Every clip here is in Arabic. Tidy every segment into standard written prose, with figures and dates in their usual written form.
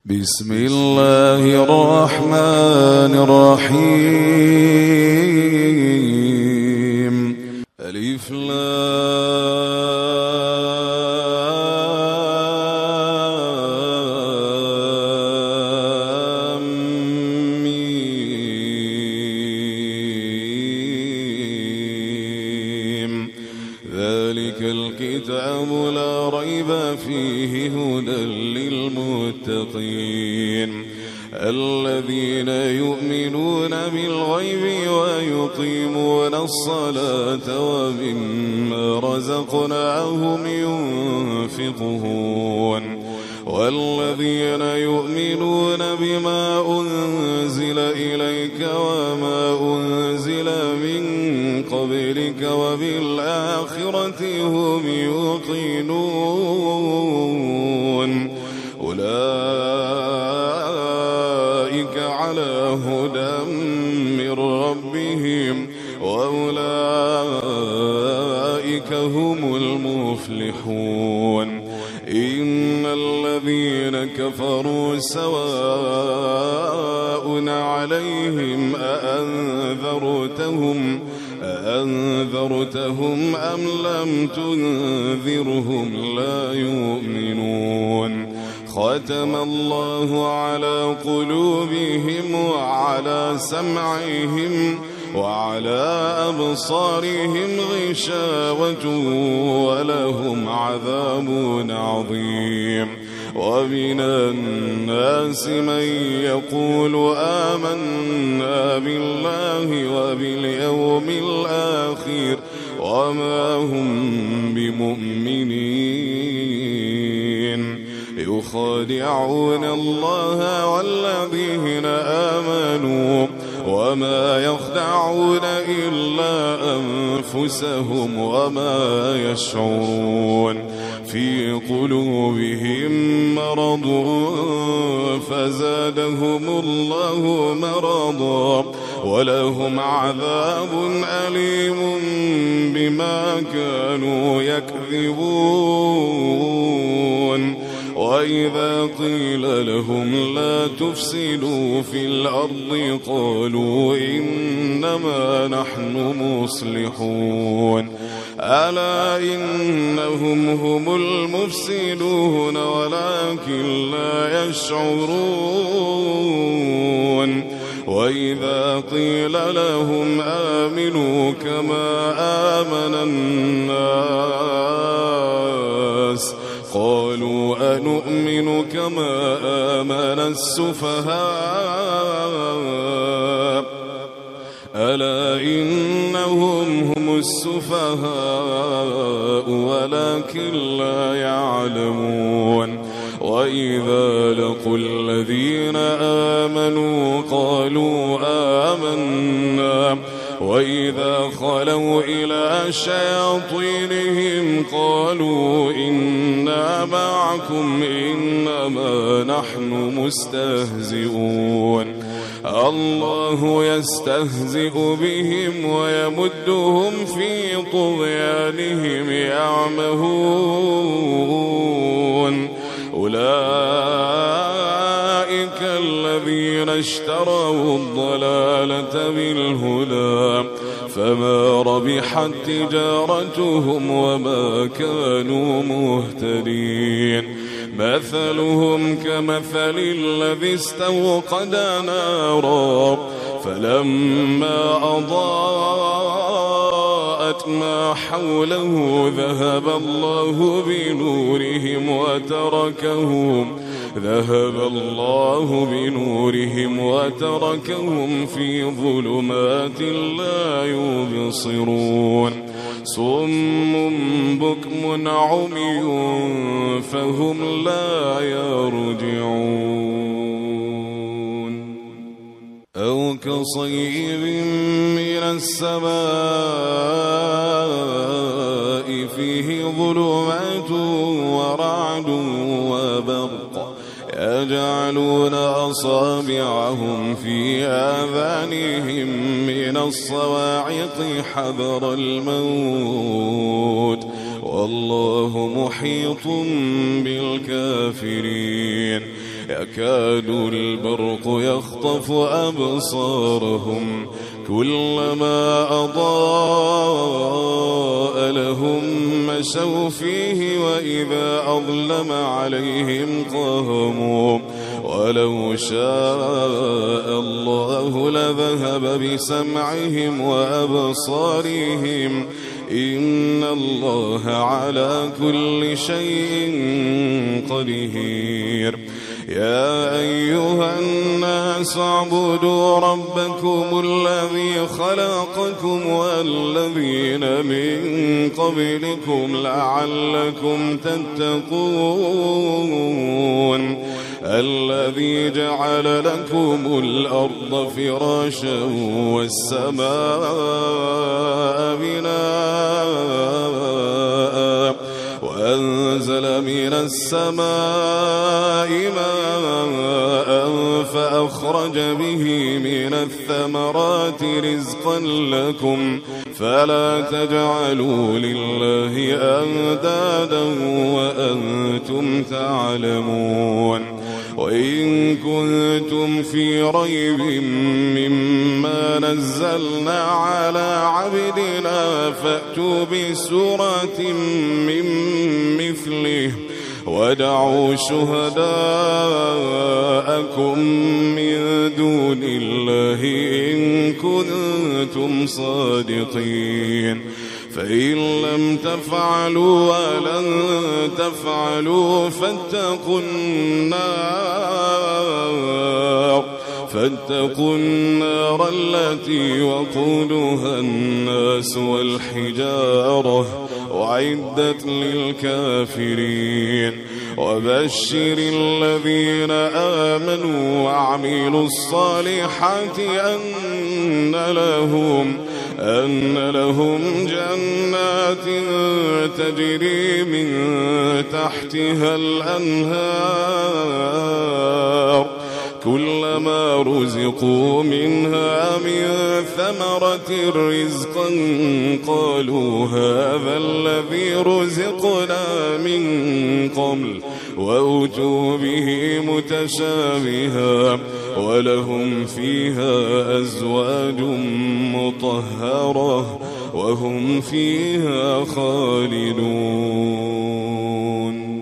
بسم الله الرحمن الرحيم. ألف لام ميم. ذلك الكتاب لا ريب فيه هدى للمتقين الذين يؤمنون بالغيب ويقيمون الصلاة ومما رزقناهم ينفقون والذين يؤمنون بما أنزل إليك وما أنزل من قبلك وبالآخرة هم يوقنون أولئك على هدى من ربهم وأولئك هم المفلحون. إن الذين كفروا سواء عليهم أأنذرتهم أم لم تنذرهم لا يؤمنون. ختم الله على قلوبهم وعلى سمعهم وعلى أبصارهم غشاوة ولهم عذاب عظيم. ومن الناس من يقول آمنا بالله وباليوم الآخر وما هم بمؤمنين يخادعون الله والذين آمنوا وما يخدعون إلا أنفسهم وما يشعرون. في قلوبهم مرض فزادهم الله مرضا ولهم عذاب أليم بما كانوا يكذبون. وإذا قيل لهم لا تفسدوا في الأرض قالوا إنما نحن مصلحون. ألا إنهم هم المفسدون ولكن لا يشعرون. وإذا قيل لهم آمنوا كما آمن الناس قالوا أنؤمن كما آمن السفهاء ألا إنهم هم السفهاء ولكن لا يعلمون. وإذا لقوا الذين آمنوا قالوا آمنا وإذا خلوا إلى شياطينهم قالوا إنا معكم إنما نحن مستهزئون. الله يستهزئ بهم ويمدهم في طغيانهم يعمهون. أولئك الذين اشتروا الضلالة بالهدى فما ربحت تجارتهم وما كانوا مهتدين. مثلهم كمثل الذي استوقد نارا فلما أضاءت ما حوله ذهب الله بنورهم وتركهم في ظلمات لا يبصرون. صم بكم عمي فهم لا يرجعون. أو كصيب من السماء فيه ظلمات ورعد وبرق يجعلون أصابعهم في آذانهم من الصواعق حذر الموت والله محيط بالكافرين. يكاد البرق يخطف أبصارهم كلما أضاء لهم مشوا فيه وإذا أظلم عليهم قاموا ولو شاء الله لذهب بسمعهم وأبصارهم إن الله على كل شيء قدير يا أيها الناس اعبدوا ربكم الذي خلقكم والذين من قبلكم لعلكم تتقون الذي جعل لكم الأرض فراشا والسماء بناء وأنزل من السماء ماء فأخرج به من الثمرات رزقا لكم فلا تجعلوا لله أندادا وأنتم تعلمون وإن كنتم في ريب مما نزلنا على عبدنا فأتوا بسورة من مثله ودعوا شهداءكم من دون الله إن كنتم صادقين فإن لم تفعلوا ولن تفعلوا فاتقوا النار التي وقودها الناس والحجارة أعدت للكافرين وبشر الذين آمنوا وعملوا الصالحات أن لهم جنات تجري من تحتها الأنهار كلما رزقوا منها من ثمرة رزقا قالوا هذا الذي رزقنا من قبل وأتوا به متشابها ولهم فيها أزواج مطهرة وهم فيها خالدون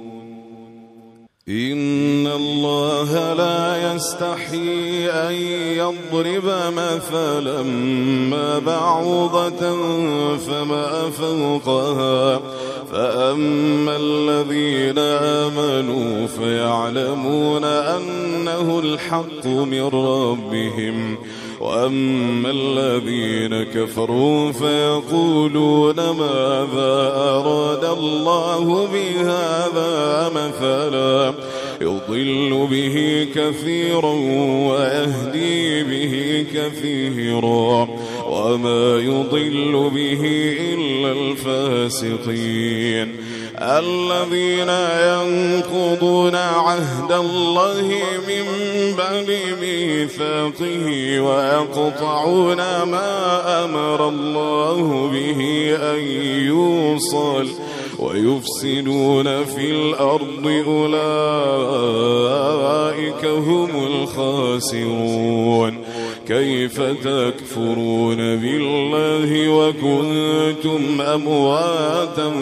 إن الله لا يستحيي أن يضرب مثلا ما بعوضة فما فوقها فأما الذين آمنوا فيعلمون أنه الحق من ربهم وأما الذين كفروا فيقولون ماذا أراد الله بهذا مثلا يضل به كثيرا ويهدي به كثيرا وما يضل به إلا الفاسقين الذين ينقضون عهد الله من بعد ميثاقه ويقطعون ما أمر الله به أن يوصل ويفسدون في الأرض أولئك هم الخاسرون كيف تكفرون بالله وكنتم أمواتا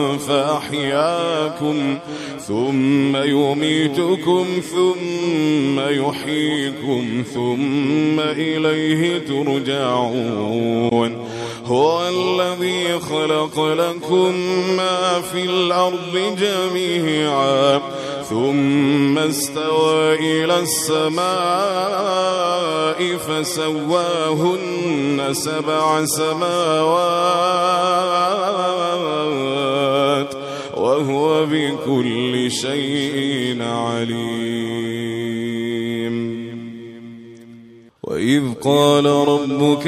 فأحياكم ثم يميتكم ثم يحييكم ثم إليه ترجعون هو الذي خلق لكم ما في الأرض جميعا ثم استوى إلى السماء فسواهن 7 سماوات وهو بكل شيء عليم وإذ قال ربك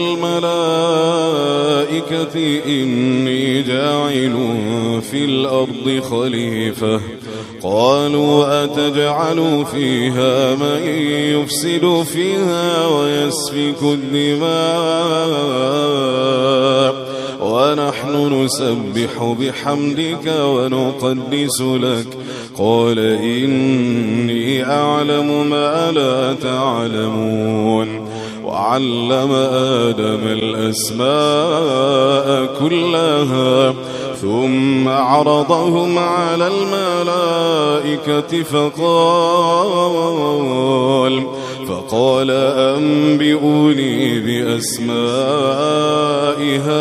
للملائكة إني جاعل في الأرض خليفة قالوا أتجعل فيها من يفسد فيها ويسفك الدماء ونحن نسبح بحمدك ونقدس لك. قال إني أعلم ما لا تعلمون. وعلم آدم الأسماء كلها ثم عرضهم على الملائكة فقال أنبئوني بأسماء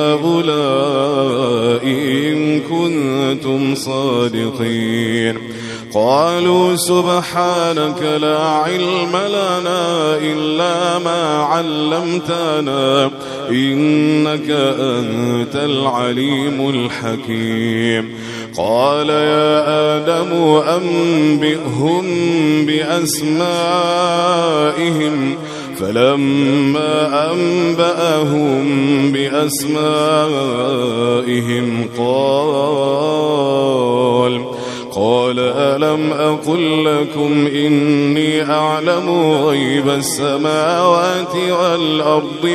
هؤلاء إن كنتم صادقين. قالوا سبحانك لا علم لنا إلا ما علمتنا إنك أنت العليم الحكيم. قال يا آدم أنبئهم بأسمائهم. فلما أنبأهم بأسمائهم قال ألم أقل لكم إني أعلم غيب السماوات والأرض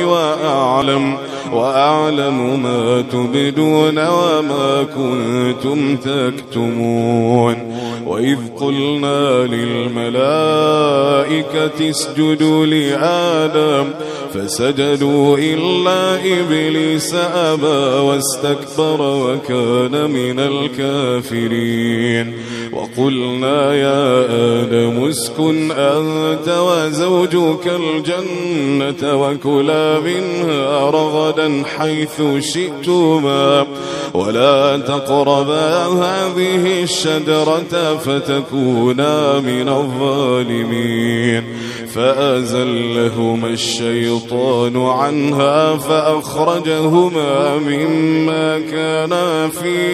وأعلم ما تبدون وما كنتم تكتمون. وإذ قلنا للملائكة اسجدوا لآدم فسجدوا إلا إبليس أبى واستكبر وكان من الكافرين. وقلنا يا آدم اسكن أنت وزوجك الجنة وكلا منها رغدا حيث شئتما ولا تقربا هذه الشجرة فتكونا من الظالمين. فأزلهما الشيطان عنها فأخرجهما مما كانا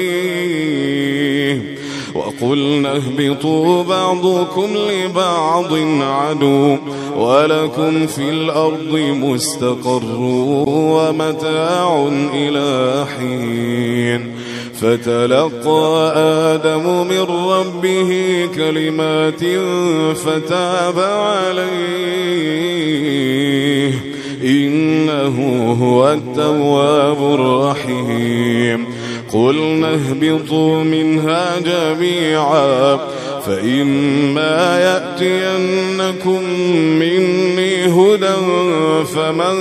فيه وقلنا اهبطوا بعضكم لبعض عدو ولكم في الأرض مستقر ومتاع إلى حين. فتلقى آدم من ربه كلمات فتاب عليه إنه هو التواب الرحيم. قلنا اهبطوا منها جميعا فإما يأتينكم مني هدى فمن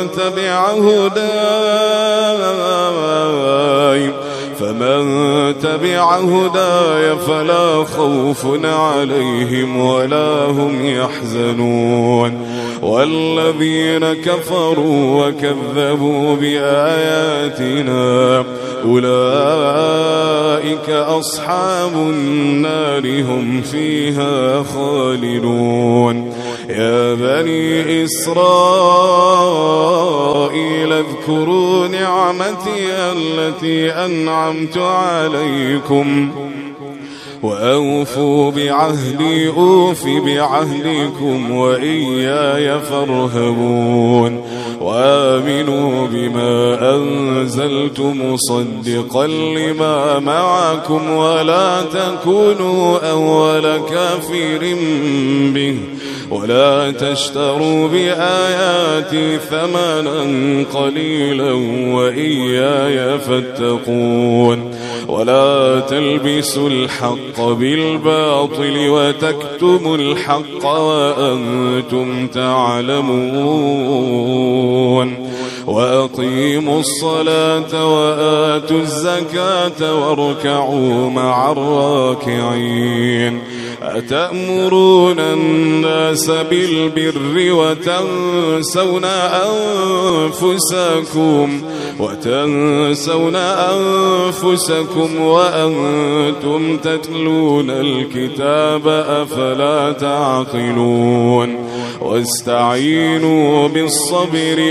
تبع هداي فلا خوف عليهم ولا هم يحزنون. والذين كفروا وكذبوا بآياتنا أولئك أصحاب النار هم فيها خالدون. يا بني إسرائيل اذكروا نعمتي التي أنعمت عليكم وأوفوا بعهدي أوف بعهدكم وإياي فارهبون. وآمنوا بما أنزلت مصدقا لما معكم ولا تكونوا أول كافر به ولا تشتروا بآياتي ثمنا قليلا وإياي فاتقون. ولا تلبسوا الحق بالباطل وتكتموا الحق وأنتم تعلمون. وأقيموا الصلاة وآتوا الزكاة واركعوا مع الراكعين. أتأمرون الناس بالبر وتنسون أنفسكم وأنتم تتلون الكتاب أفلا تعقلون. واستعينوا بالصبر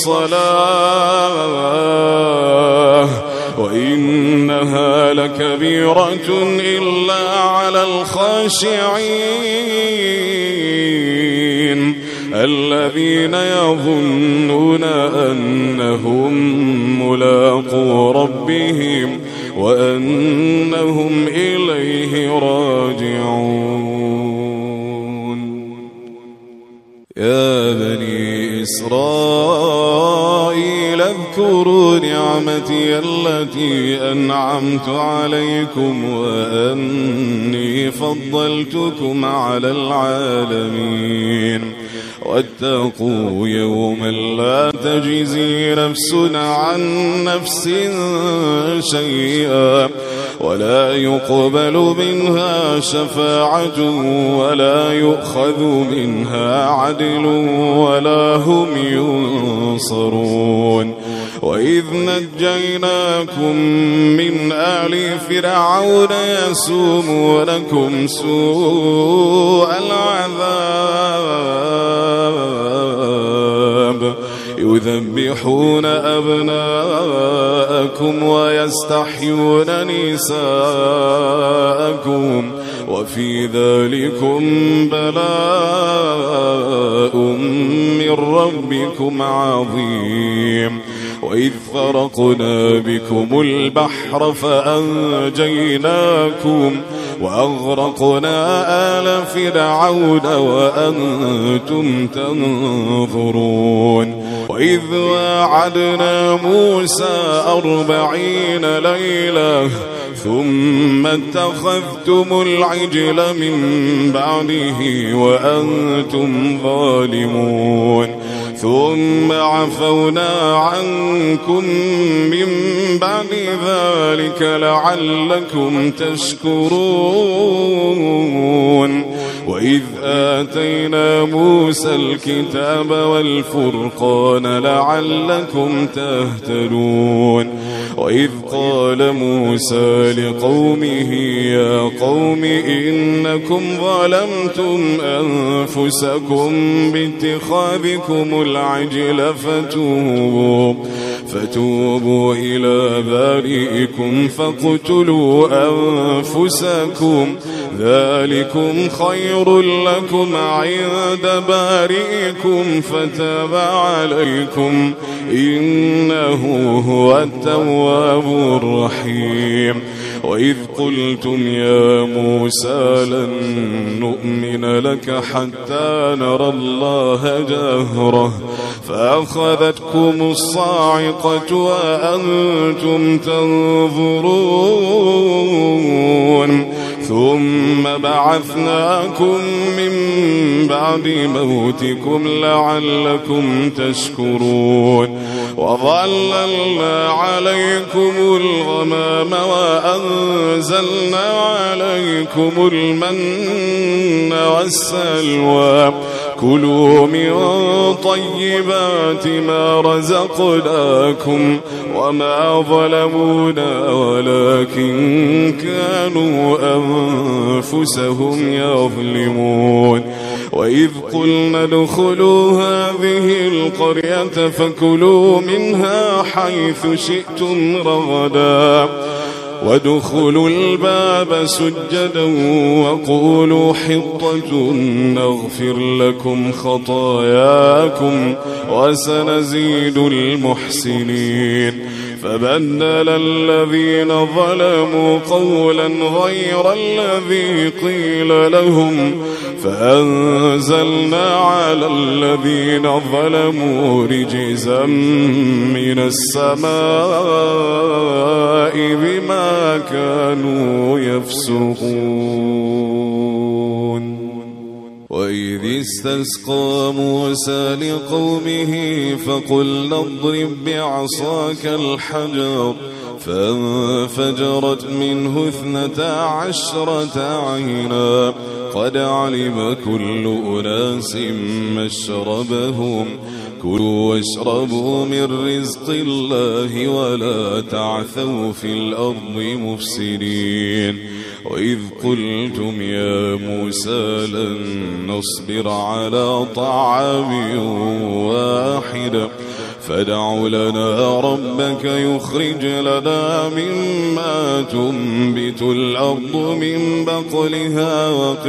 والصلاة وإنها لكبيرة إلا على الخاشعين الذين يظنون أنهم ملاقو ربهم وأنهم إليه راجعون. يا بني إسرائيل قيل اذكروا نعمتي التي أنعمت عليكم وأني فضلتكم على العالمين واتقوا يوما لا تجزي نفس عن نفس شيئا ولا يقبل منها شفاعة ولا يؤخذ منها عدل ولا هم ينصرون. وإذ نجيناكم من آل فرعون يسومونكم سوء العذاب يذبحون أبناءكم ويستحيون نساءكم وفي ذلكم بلاء من ربكم عظيم. وإذ فرقنا بكم البحر فأنجيناكم وأغرقنا آل فرعون وأنتم تنظرون. وإذ واعدنا موسى 40 ليلة ثم اتخذتم العجل من بعده وأنتم ظالمون ثم عفونا عنكم من بعد ذلك لعلكم تشكرون. وإذ آتينا موسى الكتاب والفرقان لعلكم تهتدون. وإذ قال موسى لقومه يا قوم إنكم ظلمتم أنفسكم باتخاذكم العجل فتوبوا إلى بارئكم فاقتلوا أنفسكم ذلكم خير لكم عند بارئكم فتاب عليكم إنه هو التواب الرحيم. وإذ قلتم يا موسى لن نؤمن لك حتى نرى الله جهرة فأخذتكم الصاعقة وأنتم تنظرون ثم بعثناكم من بعد موتكم لعلكم تشكرون. وظللنا عليكم الغمام وأنزلنا عليكم المن والسلوى كلوا من طيبات ما رزقناكم وما ظلمونا ولكن كانوا أنفسهم يظلمون. وإذ قلنا ادخلوا هذه القرية فكلوا منها حيث شئتم رغدا وادخلوا الباب سجدا وقولوا حطة نغفر لكم خطاياكم وسنزيد المحسنين. فبدل الذين ظلموا قولا غير الذي قيل لهم فأنزلنا على الذين ظلموا رجزا من السماء بما كانوا يفسقون. وإذ استسقى موسى لقومه فقلنا اضرب بعصاك الحجر فانفجرت منه 12 عينا قد علم كل أناس مشربهم كلوا واشربوا من رزق الله ولا تعثوا في الأرض مفسدين. وإذ قلتم يا موسى لن نصبر على طعام واحد فادع لنا ربك يخرج لنا مما تنبت الأرض من بقلها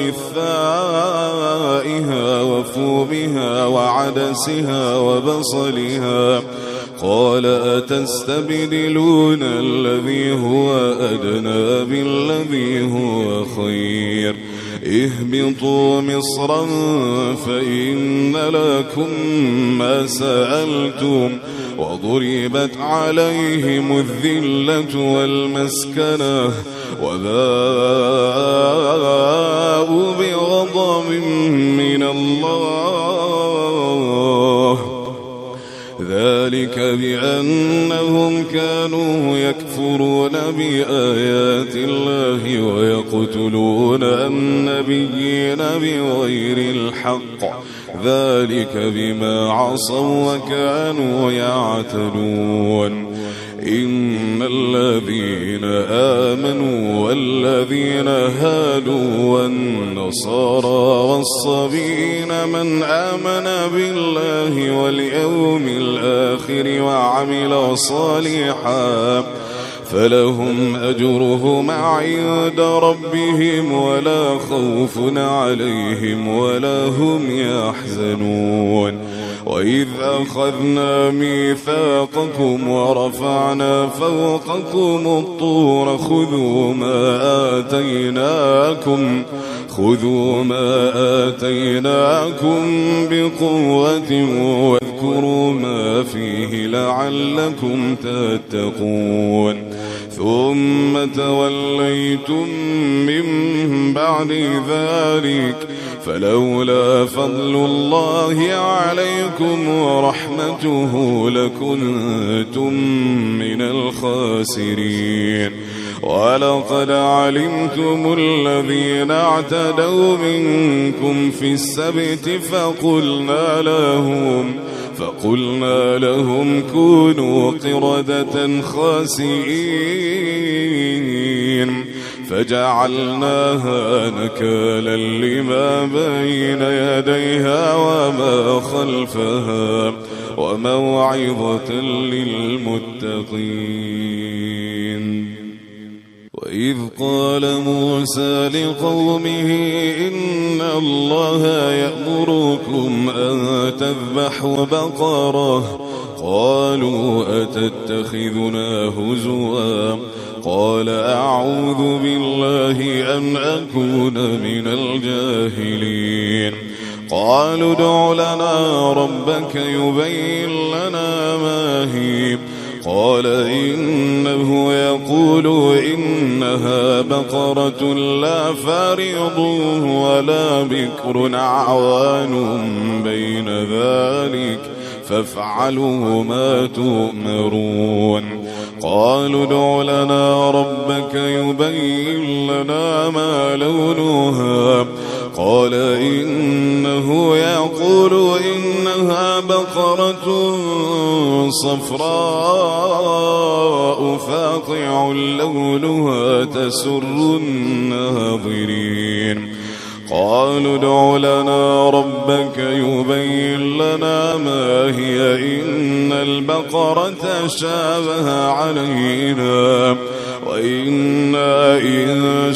وقثائها وفومها وعدسها وبصلها قال أتستبدلون الذي هو أدنى بالذي هو خير اهبطوا مصرا فإن لكم ما سألتم وضربت عليهم الذلة والمسكنة وباءوا بغضب من الله ذلك بأنهم كانوا يكفرون بآيات الله ويقتلون النبيين بغير الحق ذلك بما عصوا وكانوا يعتدون إن الذين آمنوا والذين هادوا والنصارى والصبيين من آمن بالله واليوم الآخر وعمل صالحا فلهم أجرهم عند ربهم ولا خوف عليهم ولا هم يحزنون وإذ أخذنا ميثاقكم ورفعنا فوقكم الطور خذوا ما آتيناكم بقوة واذكروا ما فيه لعلكم تتقون ثم توليتم من بعد ذلك فلولا فضل الله عليكم ورحمته لكنتم من الخاسرين ولقد علمتم الذين اعتدوا منكم في السبت فقلنا لهم كونوا قردة خاسئين فجعلناها نكالا لما بين يديها وما خلفها وموعظة للمتقين وإذ قال موسى لقومه إن الله يأمركم أن تذبحوا بقرة قالوا أتتخذنا هزوا قال أعوذ بالله أن أكون من الجاهلين قالوا ادع لنا ربك يبين لنا ما هي قال إنه يقول إنها بقرة لا فارض ولا بكر عوان بين ذلك فافعلوا ما تؤمرون قالوا ادع لنا ربك يبين لنا ما لونها قال إنه يقول إنها بقرة صفراء فاقع لونها تسر الناظرين قالوا ادع لنا ربك يبين لنا ما هي إن البقرة شابه علينا وإنا إن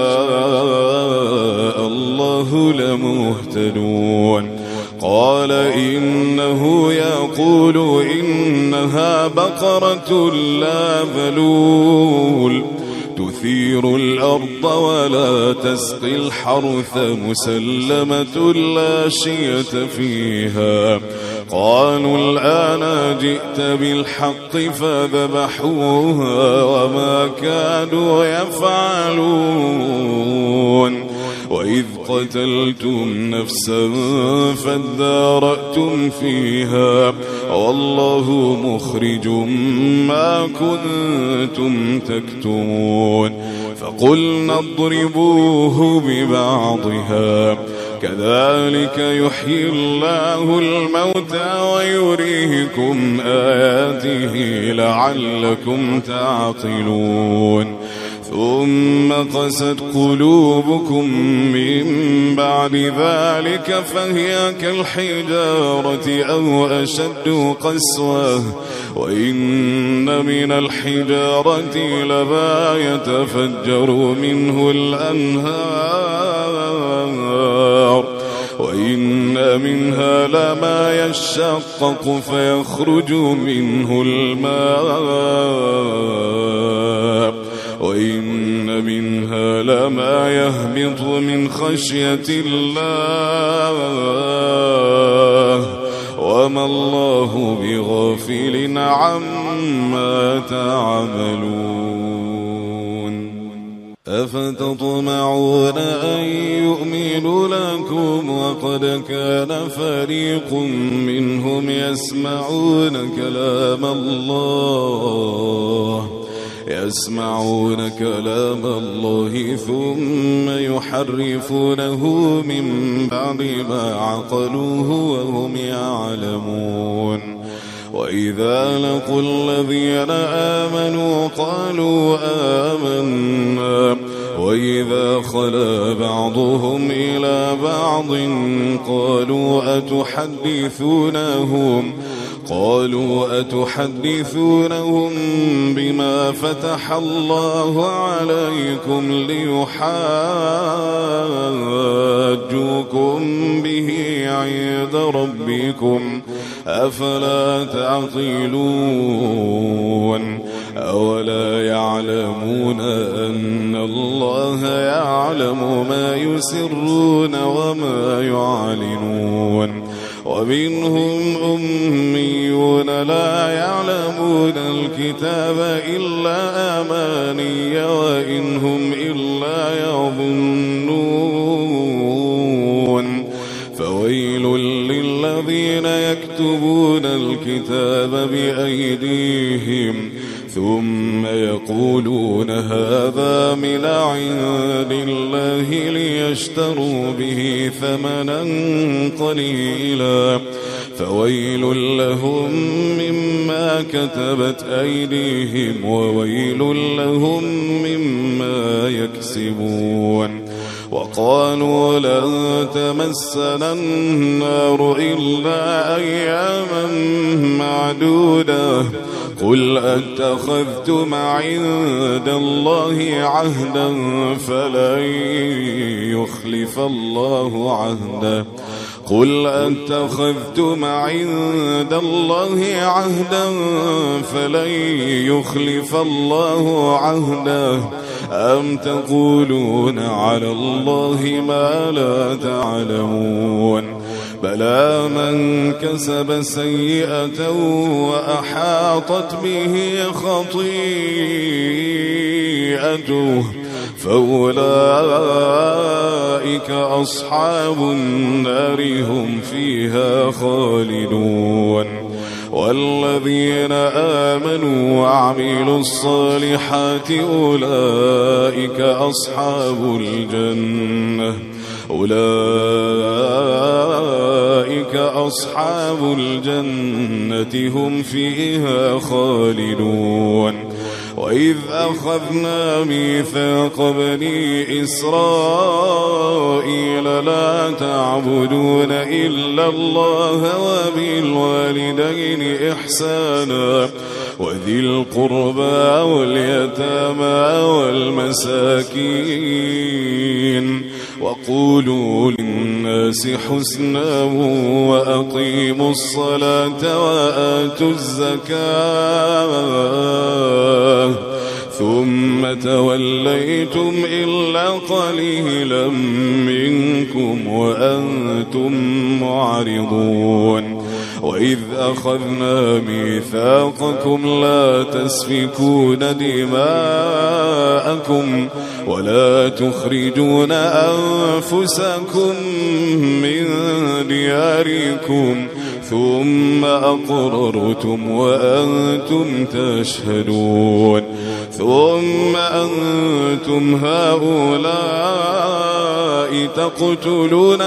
شاء الله لمهتدون قال إنه يقول إنها بقرة لا ذلول تثير الأرض ولا تسقي الحرث مسلمة لا شية فيها قالوا الآن جئت بالحق فذبحوها وما كادوا يفعلون وإذ قتلتم نفسا فادارأتم فيها والله مخرج ما كنتم تكتمون فقلنا اضربوه ببعضها كذلك يحيي الله الموتى ويريكم آياته لعلكم تعقلون ثم قست قلوبكم من بعد ذلك فهي كالحجارة أو أشد قسوة وإن من الحجارة لما يتفجر منه الأنهار وإن منها لما يشقق فيخرج منه الماء وإن منها لما يهبط من خشية الله وما الله بغافل عما تعملون أفتطمعون أن يؤمنوا لكم وقد كان فريق منهم يسمعون كلام الله ثم يحرفونه من بعد ما عقلوه وهم يعلمون وإذا لقوا الذين آمنوا قالوا آمنا وإذا خلا بعضهم إلى بعض قالوا أتحدثونهم بما فتح الله عليكم ليحاجوكم به عند ربكم أفلا تعقلون أولا يعلمون أن الله يعلم ما يسرون وما يعلنون ومنهم أميون لا يعلمون الكتاب إلا أماني وإن هم إلا يظنون فويل للذين يكتبون الكتاب بأيديهم ثم يقولون هذا من عند الله ليشتروا به ثمنا قليلا فويل لهم مما كتبت أيديهم وويل لهم مما يكسبون وقالوا لن تمسنا النار إلا أياما معدودة قل أتخذتم عند الله عهدا فلن يخلف الله عهده قل أتخذتم عند الله عهدا فلن يخلف الله عهده أم تقولون على الله ما لا تعلمون بلى من كسب سيئة وأحاطت به خطيئته فأولئك أصحاب النار هم فيها خالدون والذين آمنوا وعملوا الصالحات أولئك أصحاب الجنة هم فيها خالدون وإذ أخذنا ميثاق بني إسرائيل لا تعبدون إلا الله وبالوالدين إحسانا وذي القربى واليتامى والمساكين وقولوا للناس حسنا وأقيموا الصلاة وآتوا الزكاة ثم توليتم إلا قليلا منكم وأنتم معرضون وإذ أخذنا ميثاقكم لا تسفكون دماءكم ولا تخرجون أنفسكم من دياركم ثم أقررتم وأنتم تشهدون ثم أنتم هؤلاء تقتلون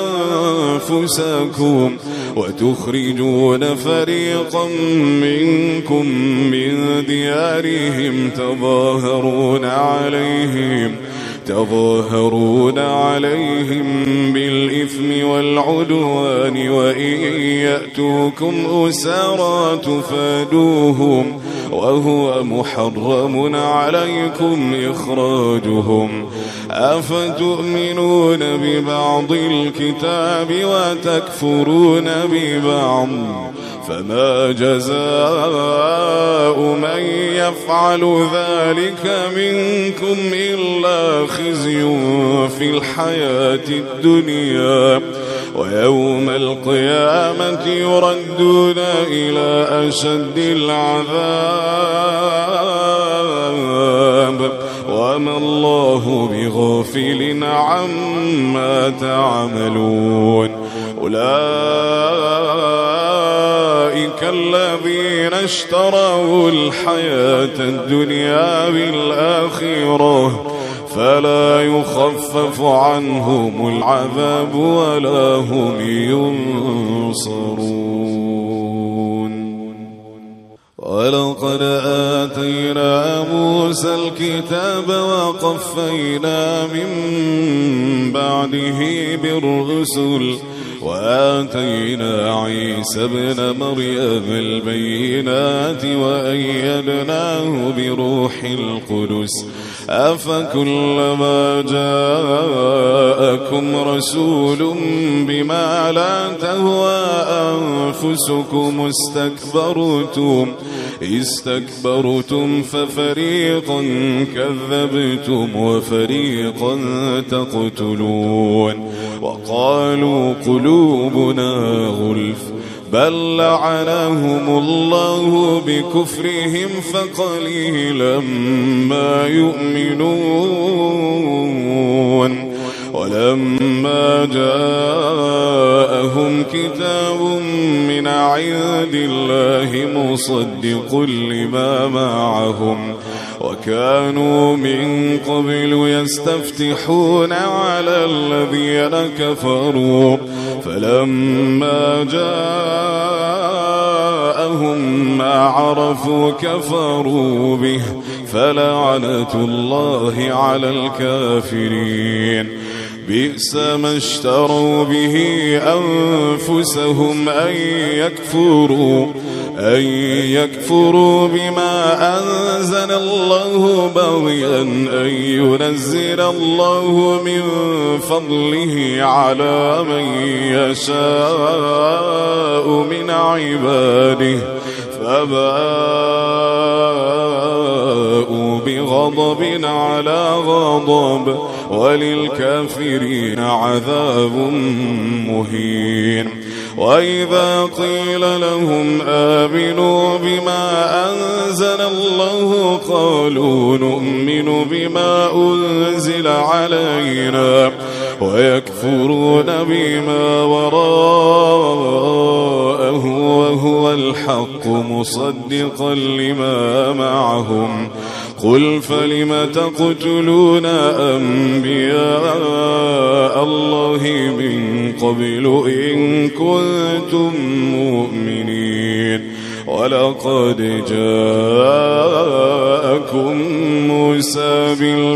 أنفسكم وتخرجون فريقا منكم من ديارهم تظاهرون عليهم بالإثم والعدوان وإن يأتوكم أسارى تفادوهم وهو محرم عليكم إخراجهم أفتؤمنون ببعض الكتاب وتكفرون ببعض فما جزاء من يفعل ذلك منكم إلا خزي في الحياة الدنيا ويوم القيامة يردون إلى أشد العذاب وما الله بغافل عما تعملون أولئك الذين اشتروا الحياة الدنيا بالآخرة فلا يخفف عنهم العذاب ولا هم ينصرون ولقد آتينا موسى الكتاب وقفينا من بعده بالرسل وآتينا عيسى ابن مريم البينات وأيدناه بروح القدس أفكلما جاءكم رسول بما لا تهوى أنفسكم استكبرتم ففريقا كذبتم وفريقا تقتلون وقالوا قلوبنا غلف بل لعنهم الله بكفرهم فقليلا ما يؤمنون ولما جاءهم كتاب من عند الله مصدق لما معهم وكانوا من قبل يستفتحون على الذين كفروا فلما جاءهم ما عرفوا كفروا به فلعنة الله على الكافرين بئس ما اشتروا به أنفسهم أن يكفروا بما أنزل الله بغيا أن ينزل الله من فضله على من يشاء من عباده فباءوا بغضب على غضب وللكافرين عذاب مهين وإذا قيل لهم آمنوا بما أنزل الله قالوا نؤمن بما أنزل علينا ويكفرون بما وراءه وهو الحق مصدقا لما معهم قل فلم تقتلون أنبياء الله من قبل إن كنتم مؤمنين ولقد جاءكم موسى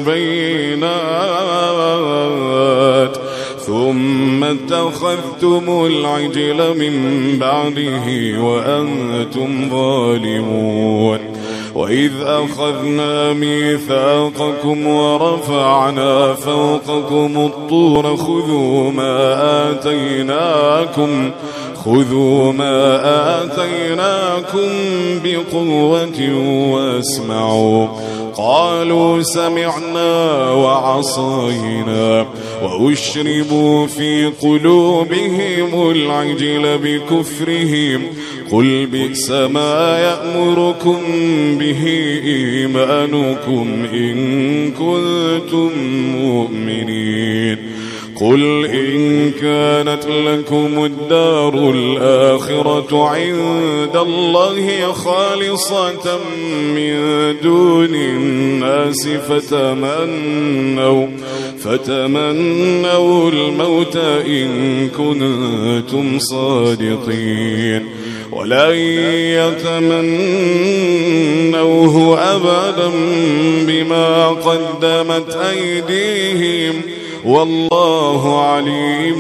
بالبينات ثم اتخذتم العجل من بعده وأنتم ظالمون وإذ أخذنا ميثاقكم ورفعنا فوقكم الطور خذوا ما آتيناكم بقوة واسمعوا قالوا سمعنا وعصينا وأشربوا في قلوبهم العجل بكفرهم قل بئس ما يأمركم به إيمانكم إن كنتم مؤمنين قل إن كانت لكم الدار الآخرة عند الله خالصة من دون الناس فتمنوا الموت إن كنتم صادقين ولن يتمنوه أبدا بما قدمت أيديهم والله عليم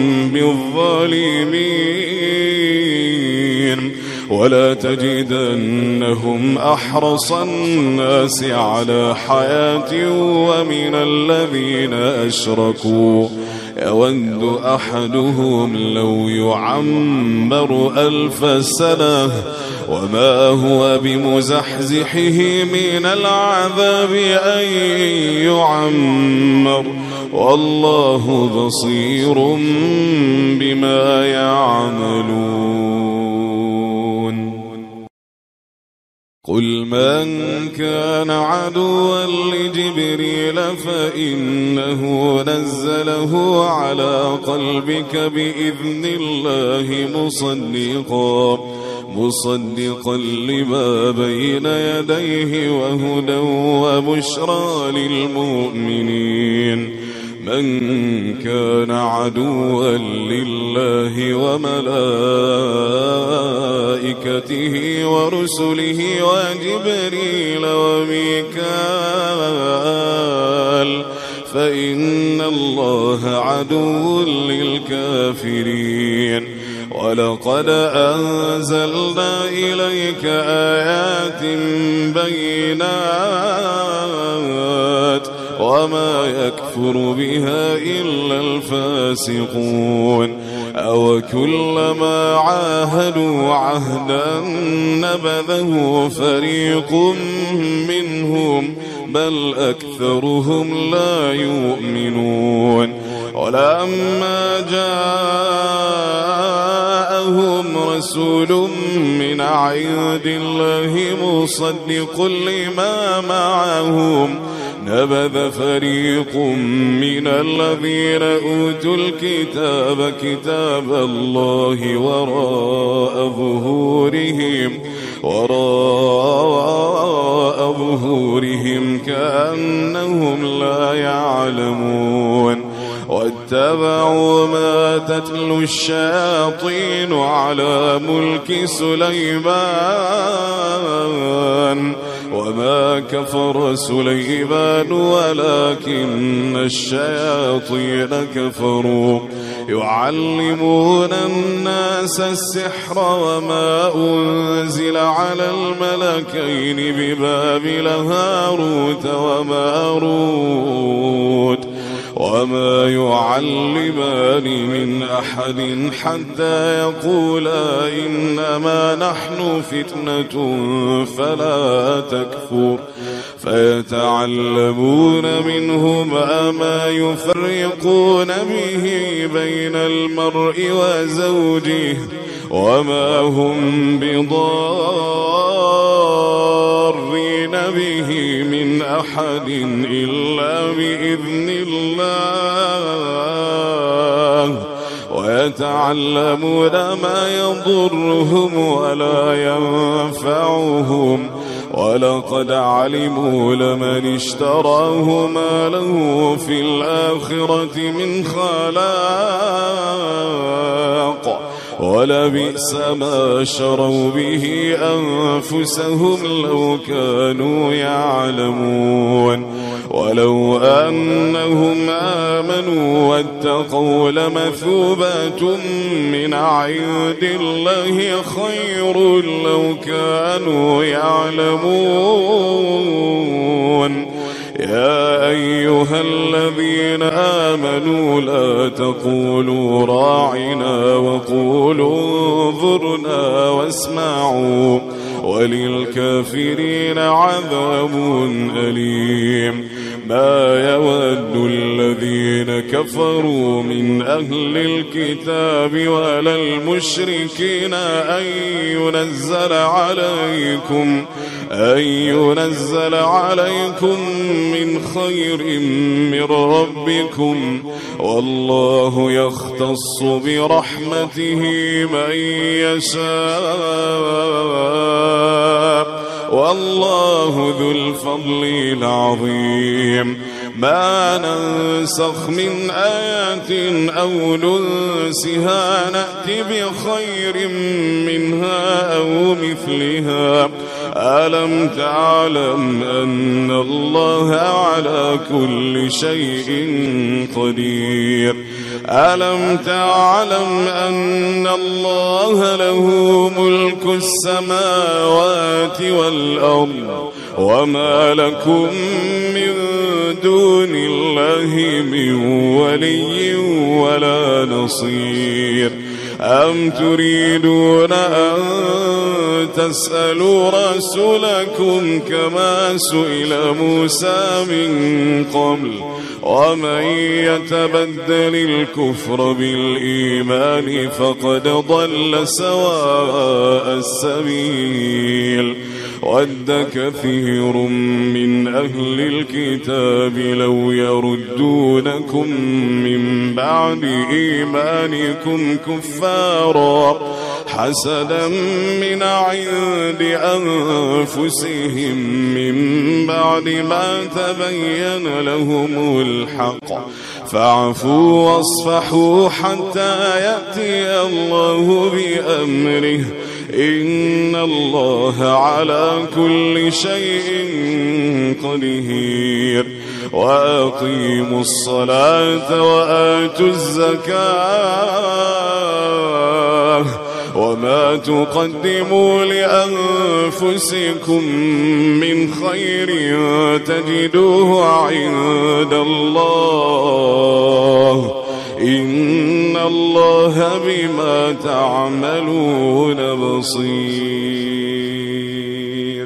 بالظالمين. ولا تجدنهم أحرص الناس على حياة ومن الذين أشركوا يود أحدهم لو يعمر 1000 سنة وما هو بمزحزحه من العذاب أن يعمر والله بصير بما يعملون. قل من كان عدوا لجبريل فإنه نزله على قلبك بإذن الله مصدقا لما بين يديه وهدى وبشرى للمؤمنين. من كان عدوا لله وملائكته ورسله وجبريل وميكال فإن الله عدو للكافرين. ولقد أنزلنا إليك آيات بينات وما يكفر بها إلا الفاسقون. أو كلما عاهدوا عهدا نبذه فريق منهم بل أكثرهم لا يؤمنون. ولما جاءهم رسول من عند الله مصدق لما معهم نبذ فريق من الذين أوتوا الكتاب كتاب الله وراء ظهورهم كأنهم لا يعلمون. واتبعوا ما تتلو الشياطين على ملك سليمان وما كفر سليمان ولكن الشياطين كفروا يعلمون الناس السحر وما أنزل على الملكين ببابل هاروت وماروت وما يعلمان من أحد حتى يقولا إنما نحن فتنة فلا تكفر فيتعلمون منهما ما يفرقون به بين المرء وزوجه وما هم بضارين به من أحد إلا بإذن الله ويتعلمون ما يضرهم ولا ينفعهم ولقد علموا لمن اشتراه ما له في الآخرة من خلاق ولبئس ما شروا به أنفسهم لو كانوا يعلمون. ولو أنهم آمنوا واتقوا لمثوبة من عند الله خير لو كانوا يعلمون. يا أيها الذين آمنوا لا تقولوا راعنا وقولوا انظرنا واسمعوا وللكافرين عذاب أليم. ما يود الذين كفروا من أهل الكتاب ولا المشركين أن ينزل عليكم من خير من ربكم والله يختص برحمته من يشاء والله ذو الفضل العظيم. ما ننسخ من آية أو ننسها نأت بخير منها أو مثلها ألم تعلم أن الله على كل شيء قدير ألم تعلم أن الله له ملك السماوات والأرض وما لكم من دون الله من ولي ولا نصير أم تريدون أن تسألوا رسولكم كما سئل موسى من قبل ومن يتبدل الكفر بالإيمان فقد ضل سواء السبيل ود كثير من أهل الكتاب لو يردونكم من بعد إيمانكم كفارا حسدا من عند أنفسهم من بعد ما تبين لهم الحق فاعفوا واصفحوا حتى يأتي الله بأمره إن الله على كل شيء قدير وأقيموا الصلاة وآتوا الزكاة وما تقدموا لأنفسكم من خير تجدوه عند الله إن الله بما تعملون بصير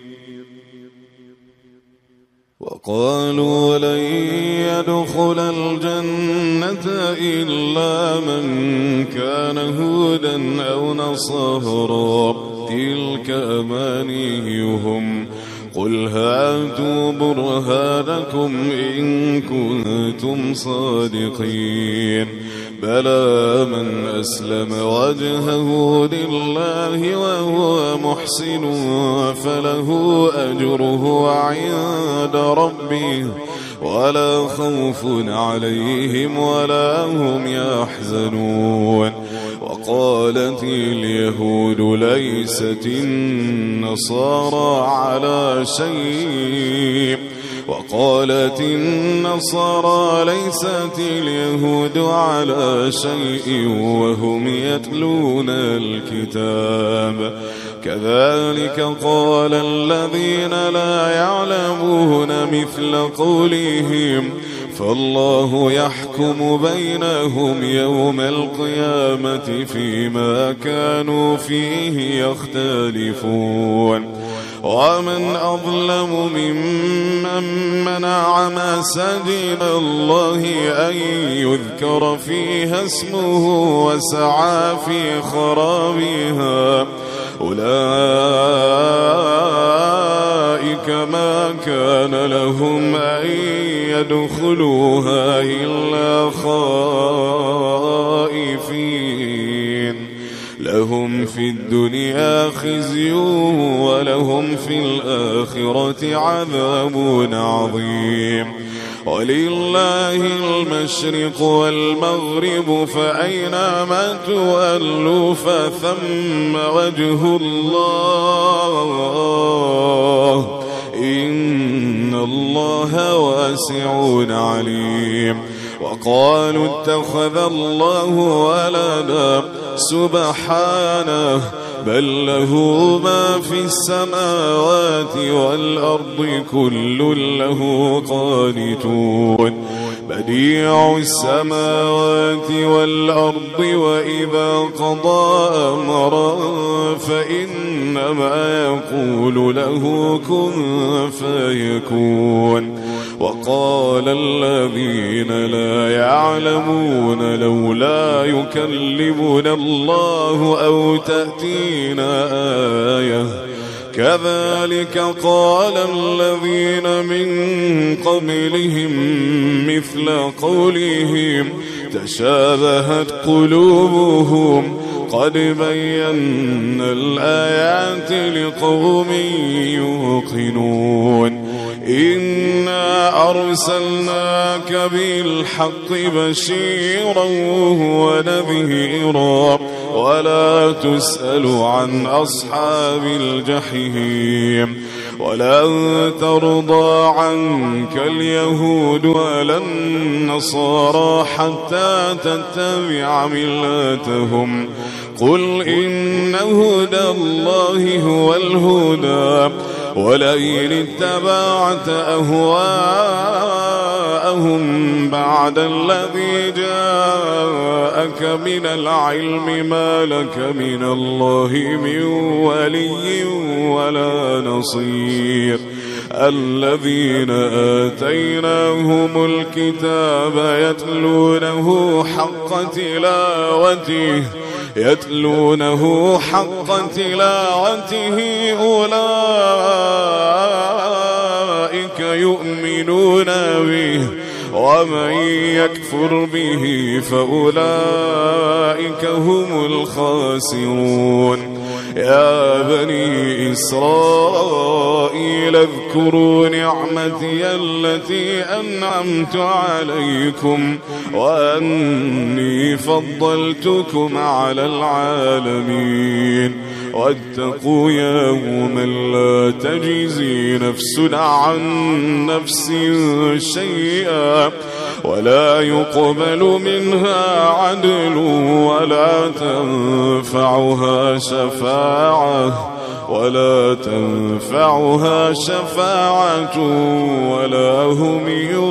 وقالوا لن يدخل الجنة إلا من كان هودا أو نصارى تلك أمانيهم قل هاتوا برهانكم إن كنتم صادقين بلى من أسلم وجهه لله وهو محسن فله أجره عند ربه ولا خوف عليهم ولا هم يحزنون وقالت اليهود ليست النصارى على شيء وقالت النصارى ليست اليهود على شيء وهم يتلون الكتاب كذلك قال الذين لا يعلمون مثل قولهم فالله يحكم بينهم يوم القيامة فيما كانوا فيه يختلفون ومن أظلم ممن منع مساجد الله أن يذكر فيها اسمه وسعى في خرابها أولئك ما كان لهم أن يدخلوها إلا خائفين لهم في الدنيا خزي ولهم في الآخرة عذاب عظيم ولله المشرق والمغرب فأينما تولوا فثم وجه الله إن الله واسع عليم وقالوا اتخذ الله ولدا سبحانه بل له ما في السماوات والأرض كل له قانتون بديع السماوات والأرض وإذا قضى أمرا فإنما يقول له كن فيكون وقال الذين لا يعلمون لولا يكلمنا الله أو تأتينا آية كذلك قال الذين من قبلهم مثل قولهم تشابهت قلوبهم قد بينا الآيات لقوم يوقنون إنا أرسلناك بالحق بشيرا ونذيرا ولا تسأل عن أصحاب الجحيم ولن ترضى عنك اليهود ولا النصارى حتى تتبع ملتهم قل إن هدى الله هو الهدى ولئن اتبعت أهواءهم بعد الذي جاءك من العلم ما لك من الله من ولي ولا نصير الذين آتيناهم الكتاب يتلونه حق تلاوته أولئك يؤمنون به ومن يكفر به فأولئك هم الخاسرون يا بني إسرائيل اذكروا نعمتي التي أنعمت عليكم وأني فضلتكم على العالمين واتقوا يوما لا تجزي نفس عن نفس شيئا ولا يقبل منها عدل ولا تنفعها شفاعة ولا هم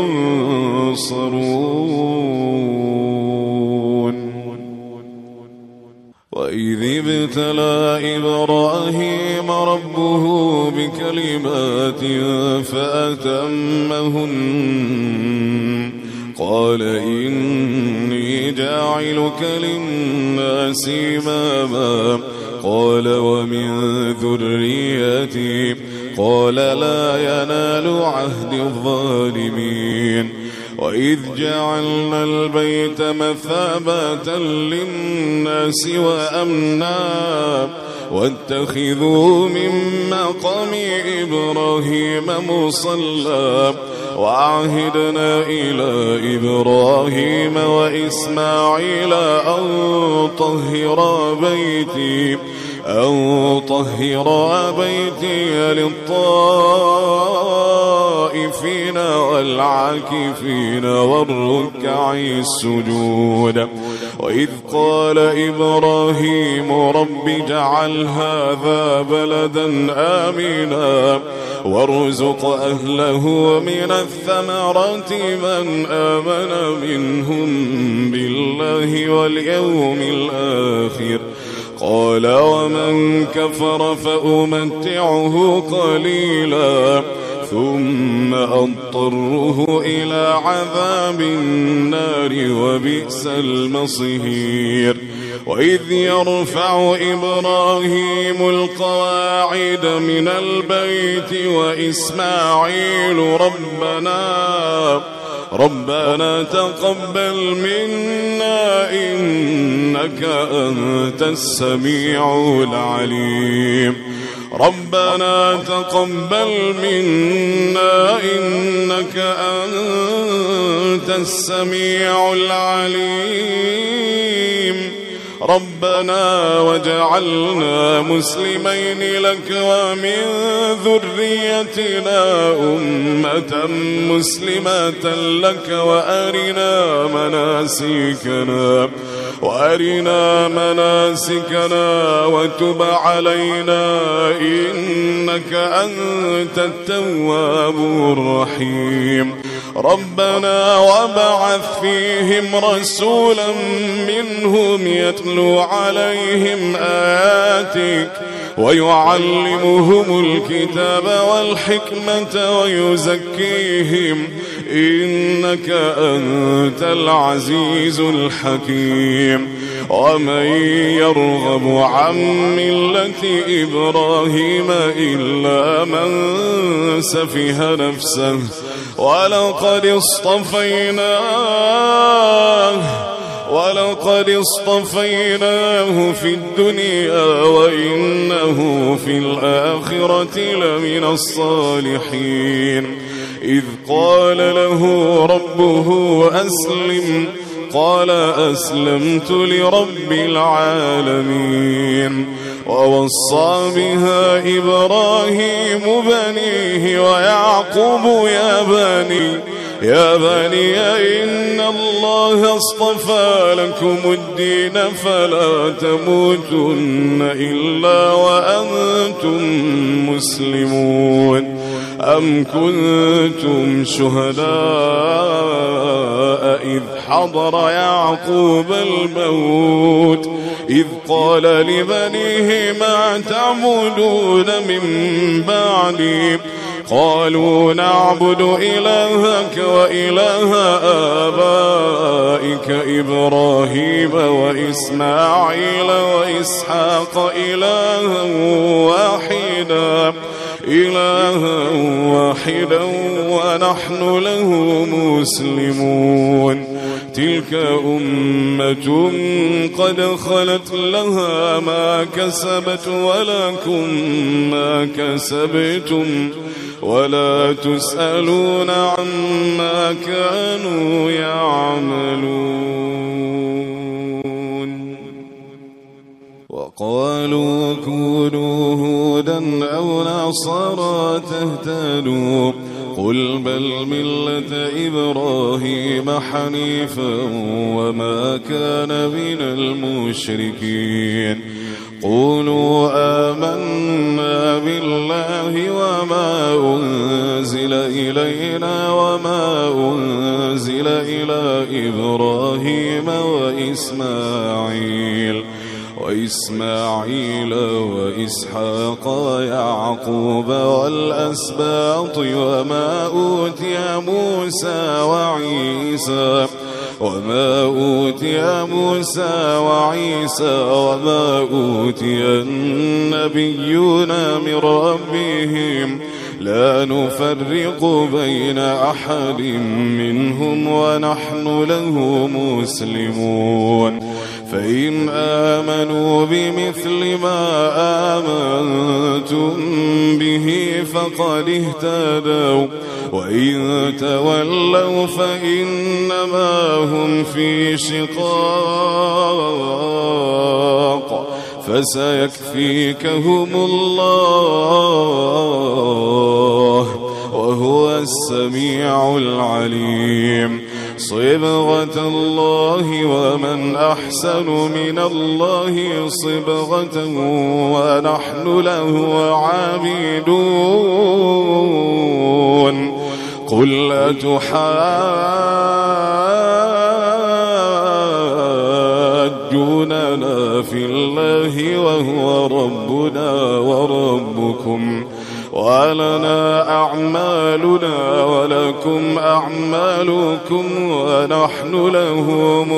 ينصرون وإذ ابتلى إبراهيم ربه بكلمات فأتمهن قال إني جاعلك للناس إماما قال ومن ذريتي قال لا ينال عهد الظالمين وإذ جعلنا البيت مثابة للناس وأمنا واتخذوا من مقام إبراهيم مصلى وعهدنا إلى إبراهيم وإسماعيل أن طهر بيتي للطائفين والعاكفين والركع السجود وإذ قال إبراهيم رب اجعل هذا بلدا آمنا وارزق أهله من الثمرات من آمن منهم بالله واليوم الآخر قال ومن كفر فأمتعه قليلا ثم أضطره إلى عذاب النار وبئس المصير وإذ يرفع إبراهيم القواعد من البيت وإسماعيل ربنا تقبل منا إنك أنت السميع العليم ربنا تقبل منا إنك أنت السميع العليم ربنا وجعلنا مسلمين لك ومن ذريتنا أمة مسلمة لك وأرنا مناسكنا وتب علينا إنك أنت التواب الرحيم ربنا وابعث فيهم رسولا منهم يتلو عليهم آياتك ويعلمهم الكتاب والحكمة ويزكيهم إنك أنت العزيز الحكيم ومن يرغب عن ملة إبراهيم إلا من سفه نفسه ولقد اصطفيناه في الدنيا وإنه في الآخرة لمن الصالحين إذ قال له ربه أسلم قال أسلمت لرب العالمين. ووصى بها إبراهيم بنيه ويعقوب يا بني إن الله اصطفى لكم الدين فلا تموتن إلا وأنتم مسلمون. أم كنتم شهداء إذ حضر يعقوب الموت إذ قال لبنيه ما تعبدون من بعدي قالوا نعبد إلهك وإله آبائك إبراهيم وإسماعيل وإسحاق إلها واحدا ونحن له مسلمون. تلك أمة قد خلت لها ما كسبت ولكم ما كسبتم ولا تسألون عما كانوا يعملون. وقالوا كونوا هودا أو نصارى تهتدوا قل بل ملة إبراهيم حنيفا وما كان من المشركين. قولوا آمنا بالله وما أنزل إلينا وما أنزل إلى إبراهيم وإسماعيل وإسحاق ويعقوب والأسباط وما أوتي موسى وعيسى وما أوتي النبيون من ربهم لا نفرق بين أحد منهم ونحن له مسلمون. فإن آمنوا بمثل ما آمنتم به فقد اهتدوا وإن تولوا فإنما هم في شقاق فسيكفيكهم الله وهو السميع العليم. صبغة الله ومن أحسن من الله صبغة ونحن له عابدون. قل أتحاجوننا في الله وهو ربنا وربكم ولنا أعمالنا ولكم أعمالكم ونحن له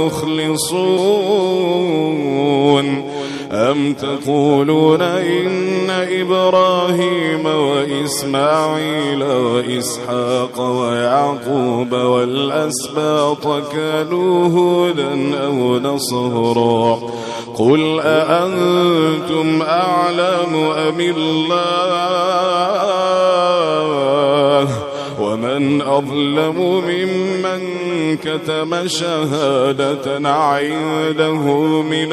مخلصون. أم تقولون إن إبراهيم وإسماعيل وإسحاق ويعقوب والأسباط كانوا هودا أو نصارى قل أأنتم أعلم أم الله ومن أظلم ممن كتم شهادة عنده من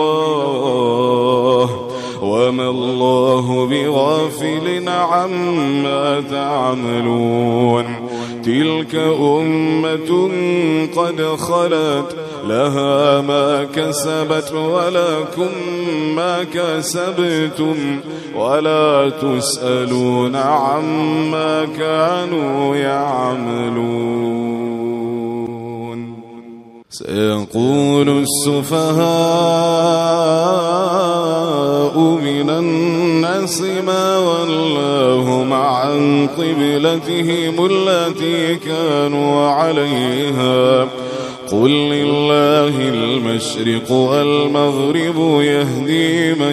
الله وما الله بغافل عما تعملون. تلك أمة قد خلت لها ما كسبت ولكم ما كسبتم ولا تسألون عما كانوا يعملون. سيقول السفهاء من الناس ما ولاهم عن قبلتهم التي كانوا عليها قل لله المشرق والمغرب يهدي من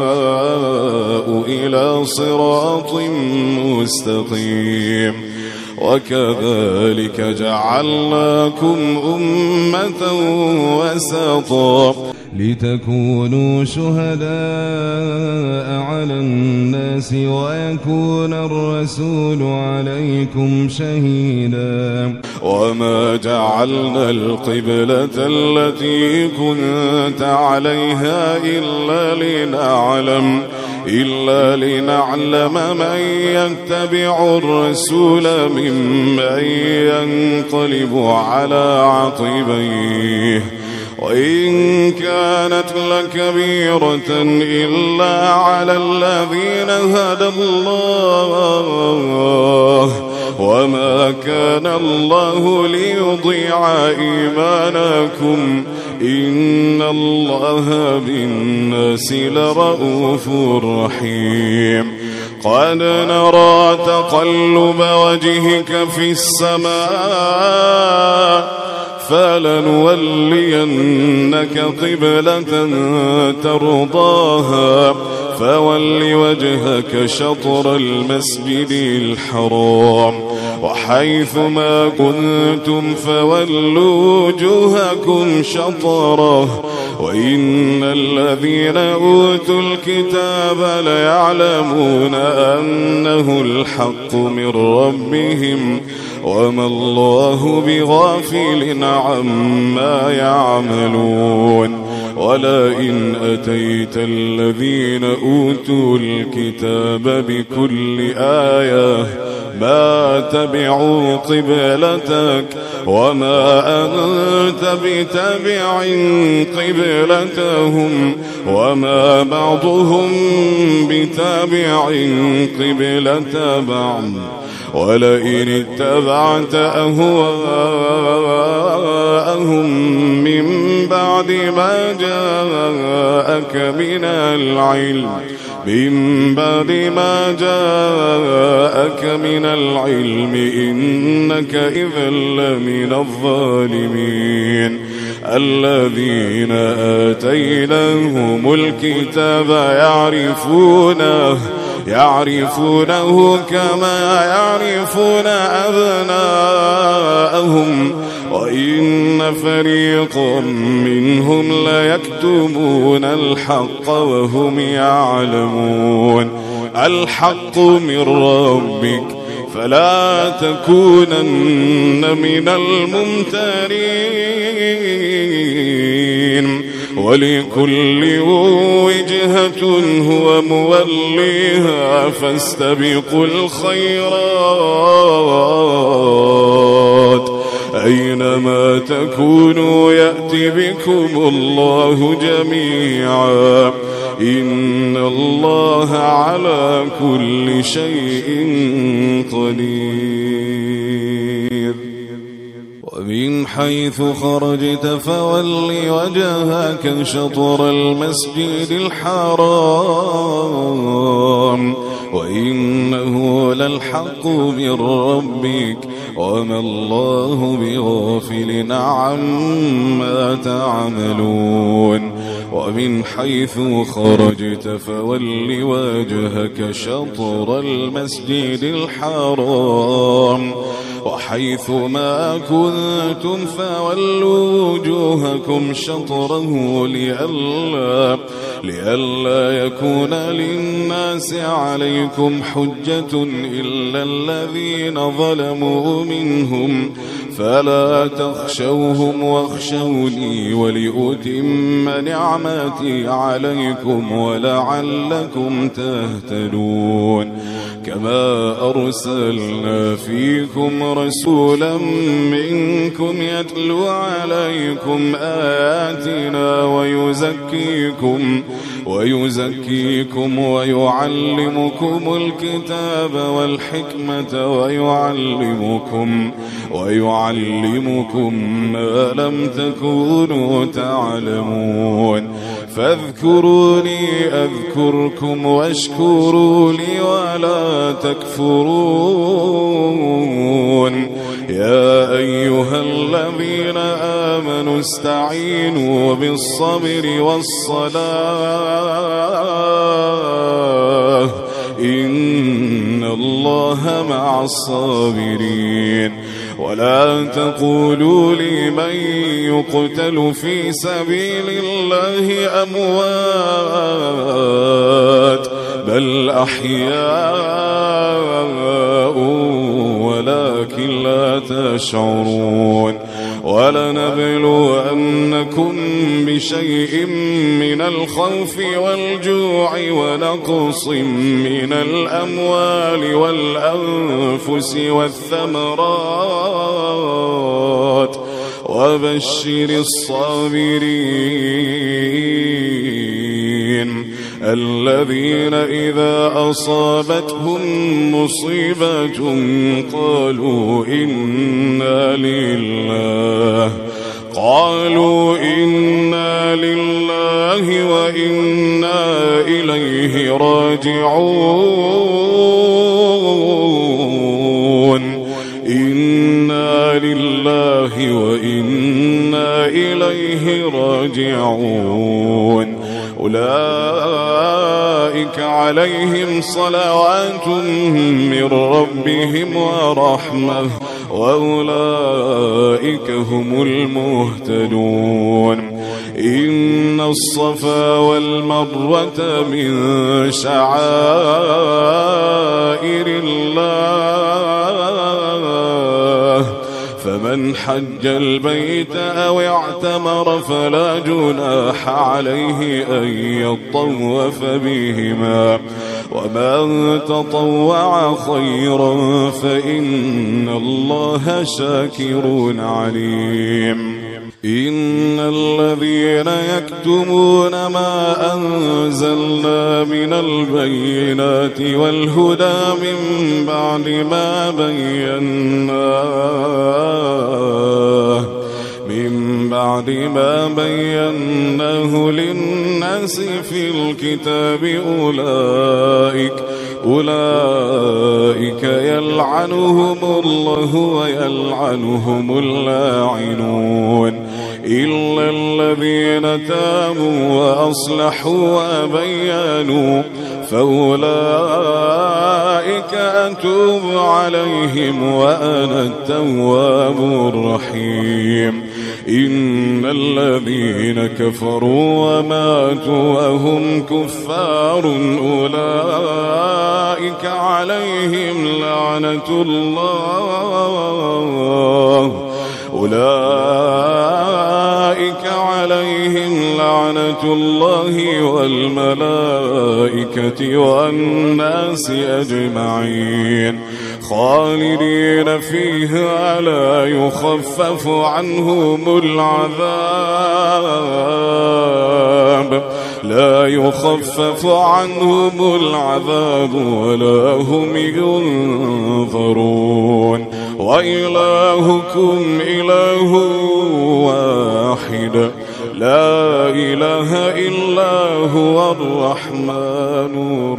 يشاء إلى صراط مستقيم. وكذلك جعلناكم أمة وسطا لتكونوا شهداء على الناس ويكون الرسول عليكم شهيدا وما جعلنا القبلة التي كنت عليها إلا لنعلم من يتبع الرسول ممن ينقلب على عقبيه وإن كانت لكبيرة إلا على الذين هدى الله وما كان الله ليضيع إيمانكم إن الله بالناس لرؤوف رحيم قد نرى تقلب وجهك في السماء فلنولينك قبلة ترضاها فول وجهك شطر المسجد الحرام وحيث ما كنتم فولوا وجوهكم شطره وإن الذين أوتوا الكتاب ليعلمون أنه الحق من ربهم وما الله بغافل عما يعملون ولئن أتيت الذين أوتوا الكتاب بكل آية ما تبعوا قبلتك وما أنت بتبع قبلتهم وما بعضهم بتابع قبلة بعض ولئن اتبعت أهواءهم من بعد ما جاءك من العلم إنك إذا لمن الظالمين الذين آتيناهم الكتاب يعرفونه كما يعرفون أبناءهم وإن فريقا منهم ليكتمون الحق وهم يعلمون الحق من ربك فلا تكونن من الممترين ولكل وجهة هو موليها فاستبقوا الخيرات أينما تكونوا يأتي بكم الله جميعا إن الله على كل شيء قدير ومن حيث خرجت فول وجهك شطر المسجد الحرام وإنه للحق من ربك وما الله بغافل عما تعملون ومن حيث خرجت فول وجهك شطر المسجد الحرام وحيث ما كنتم فولوا وجوهكم شطره لئلا يكون للناس عليكم حجة إلا الذين ظلموا منهم فلا تخشوهم واخشوني ولأتم نعمتي عليكم ولعلكم تهتدون كما أرسلنا فيكم رسولا منكم يتلو عليكم آياتنا ويزكيكم ويعلمكم الكتاب والحكمة ويعلمكم ما لم تكونوا تعلمون فاذكروني أذكركم واشكروا لي ولا تكفرون يا أيها الذين آمنوا استعينوا بالصبر والصلاة إن الله مع الصابرين ولا تقولوا لمن يقتل في سبيل الله أموات بل أحياء ولكن لا تشعرون ولنبلونكم بشيء من الخوف والجوع ونقص من الأموال والأنفس والثمرات وبشر الصابرين الذين إذا أصابتهم مصيبة قالوا إنا لله وإنا إليه راجعون إنا لله وإنا إليه راجعون أولئك عليهم صلوات من ربهم ورحمة وأولئك هم المهتدون إن الصفا والمروة من شعائر الله فمن حج البيت أو اعتمر فلا جناح عليه أن يطوف بهما ومن تطوع خيرا فإن الله شاكر عليم إن الذين يكتمون ما أنزلنا من البينات والهدى من بعد ما بيناه للناس في الكتاب أولئك يلعنهم الله ويلعنهم اللاعنون إلا الذين تابوا وأصلحوا وبينوا فأولئك أتوب عليهم وأنا التواب الرحيم إن الذين كفروا وماتوا وهم كفار أولئك عليهم لعنة الله والملائكة والناس أجمعين خالدين فيها لا يخفف عنهم العذاب ولا هم ينظرون وإلهكم إله واحد لا إله إلا هو الرحمن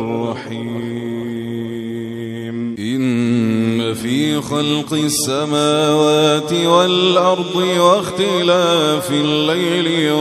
الرحيم إن في خلق السماوات والأرض واختلاف الليل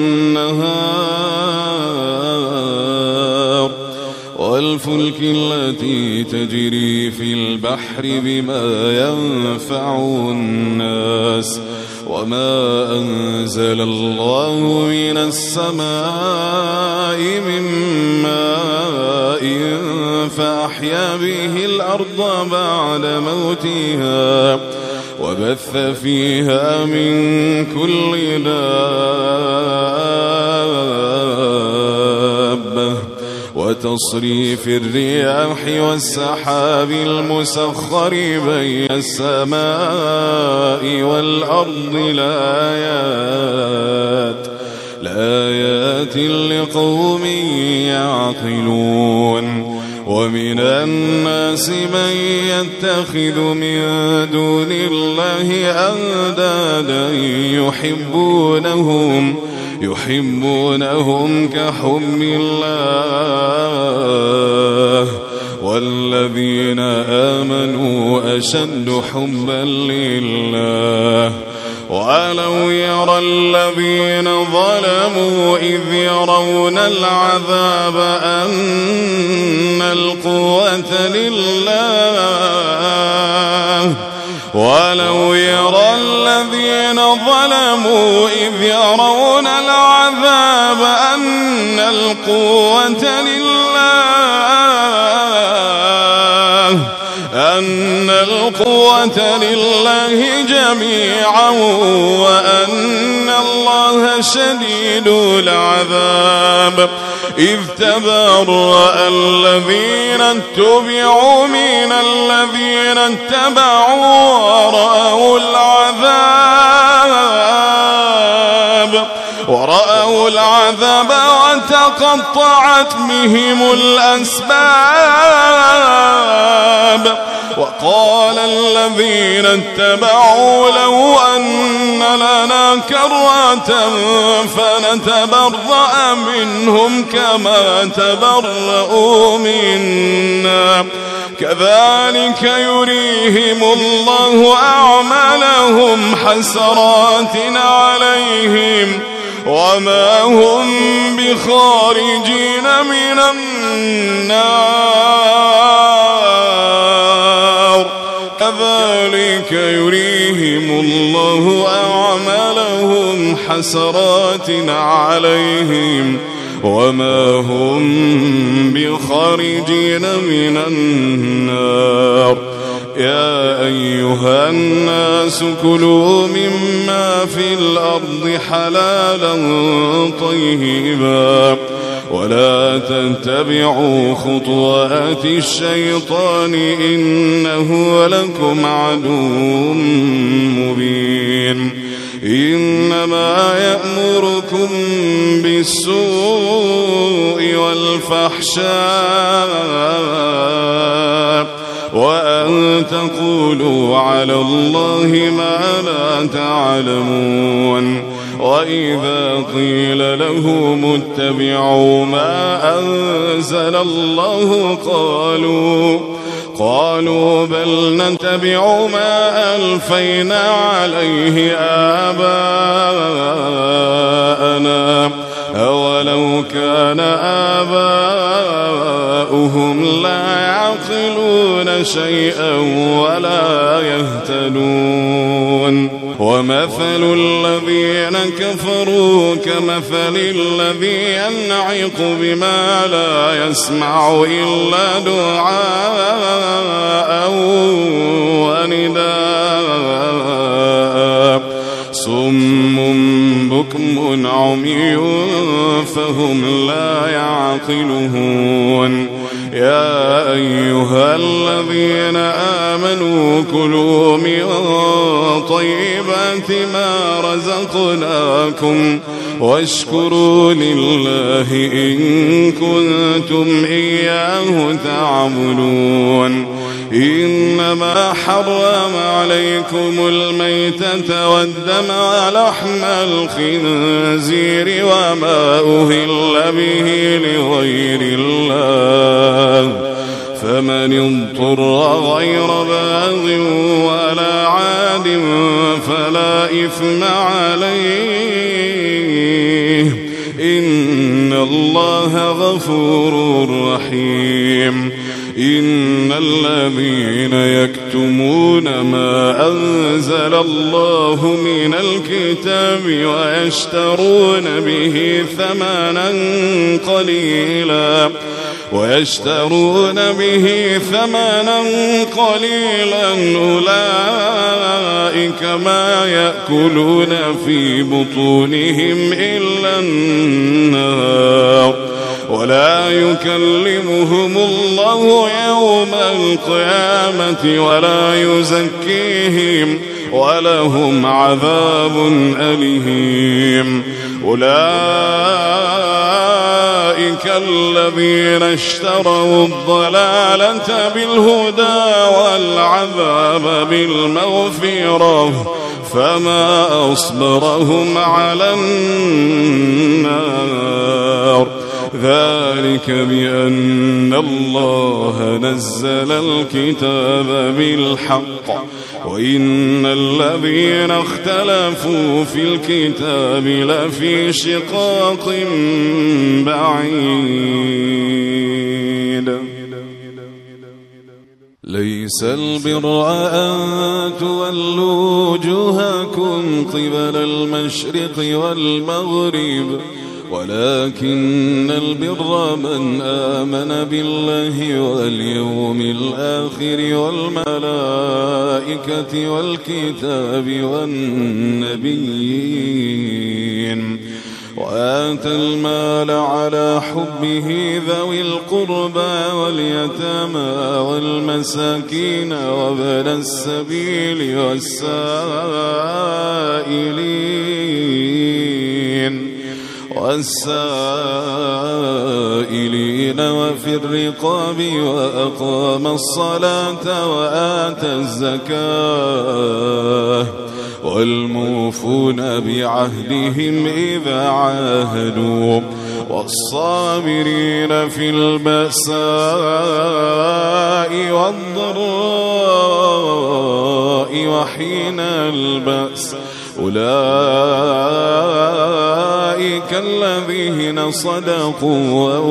والنهار والفلك التي تجري في البحر بما ينفع الناس وما أنزل الله من السماء من ماء فأحيا به الأرض بعد موتها وبث فيها من كل دابة وتصريف الرياح والسحاب المسخر بين السماء والأرض لآيات لقوم يعقلون ومن الناس من يتخذ من دون الله أندادا يحبونهم كحب الله والذين آمنوا أشد حبا لله ولو يرى الذين ظلموا إذ يرون العذاب أن القوة لله ولو يرى الذين ظلموا إذ يرون العذاب أن القوة لله جميعا وأن الله شديد العذاب إذ تبرأ الذين اتبعوا من الذين اتبعوا ورأوا العذاب وتقطعت بهم الأسباب وقال الذين اتبعوا لو أن لنا كرة فنتبرأ منهم كما تبرؤوا منا كذلك يريهم الله أعمالهم حسرات عليهم وما هم بخارجين من النار كذلك يريهم الله أعمالهم حسرات عليهم وما هم بخارجين من النار يا أيها الناس كلوا مما في الأرض حلالا طيبا ولا تتبعوا خطوات الشيطان إنه لكم عدو مبين إنما يأمركم بالسوء والفحشاء وأن تقولوا على الله ما لا تعلمون وإذا قيل لهم اتبعوا ما أنزل الله قالوا بل نتبع ما ألفينا عليه آباءنا أولو كان آباؤهم لا يعقلون شيئا ولا يهتدون ومثل الذين كفروا كمثل الذي ينعق بما لا يسمع إلا دعاء ونداء صم بكم عمي فهم لا يعقلون يا أيها الذين آمنوا كلوا من طيبات ما رزقناكم واشكروا لله إن كنتم إياه تعبدون إنما حرم عليكم الميتة والدم ولحم الخنزير وما أهل به لغير الله فمن اضطر غير باغ ولا عاد فلا إثم عليه إن الله غفور رحيم إن الذين يكتمون ما أنزل الله من الكتاب ويشترون به ثمنا قليلا أولئك ما يأكلون في بطونهم إلا النار ولا يكلمهم الله يوم القيامة ولا يزكيهم ولهم عذاب أليم أولئك الذين اشتروا الضلالة بالهدى والعذاب بالمغفرة فما أصبرهم على النار ذلك بأن الله نزل الكتاب بالحق وإن الذين اختلفوا في الكتاب لفي شقاق بعيد. ليس البر أن تولوا وجوهكم قبل المشرق والمغرب ولكن البر من آمن بالله واليوم الآخر والملائكة والكتاب والنبيين وآتى المال على حبه ذوي القربى واليتامى والمساكين وابن السبيل والسائلين وفي الرقاب وأقام الصلاة وآتى الزكاة والموفون بعهدهم إذا عاهدوا والصابرين في البأساء والضراء وحين البأس أولئك الذين صدقوا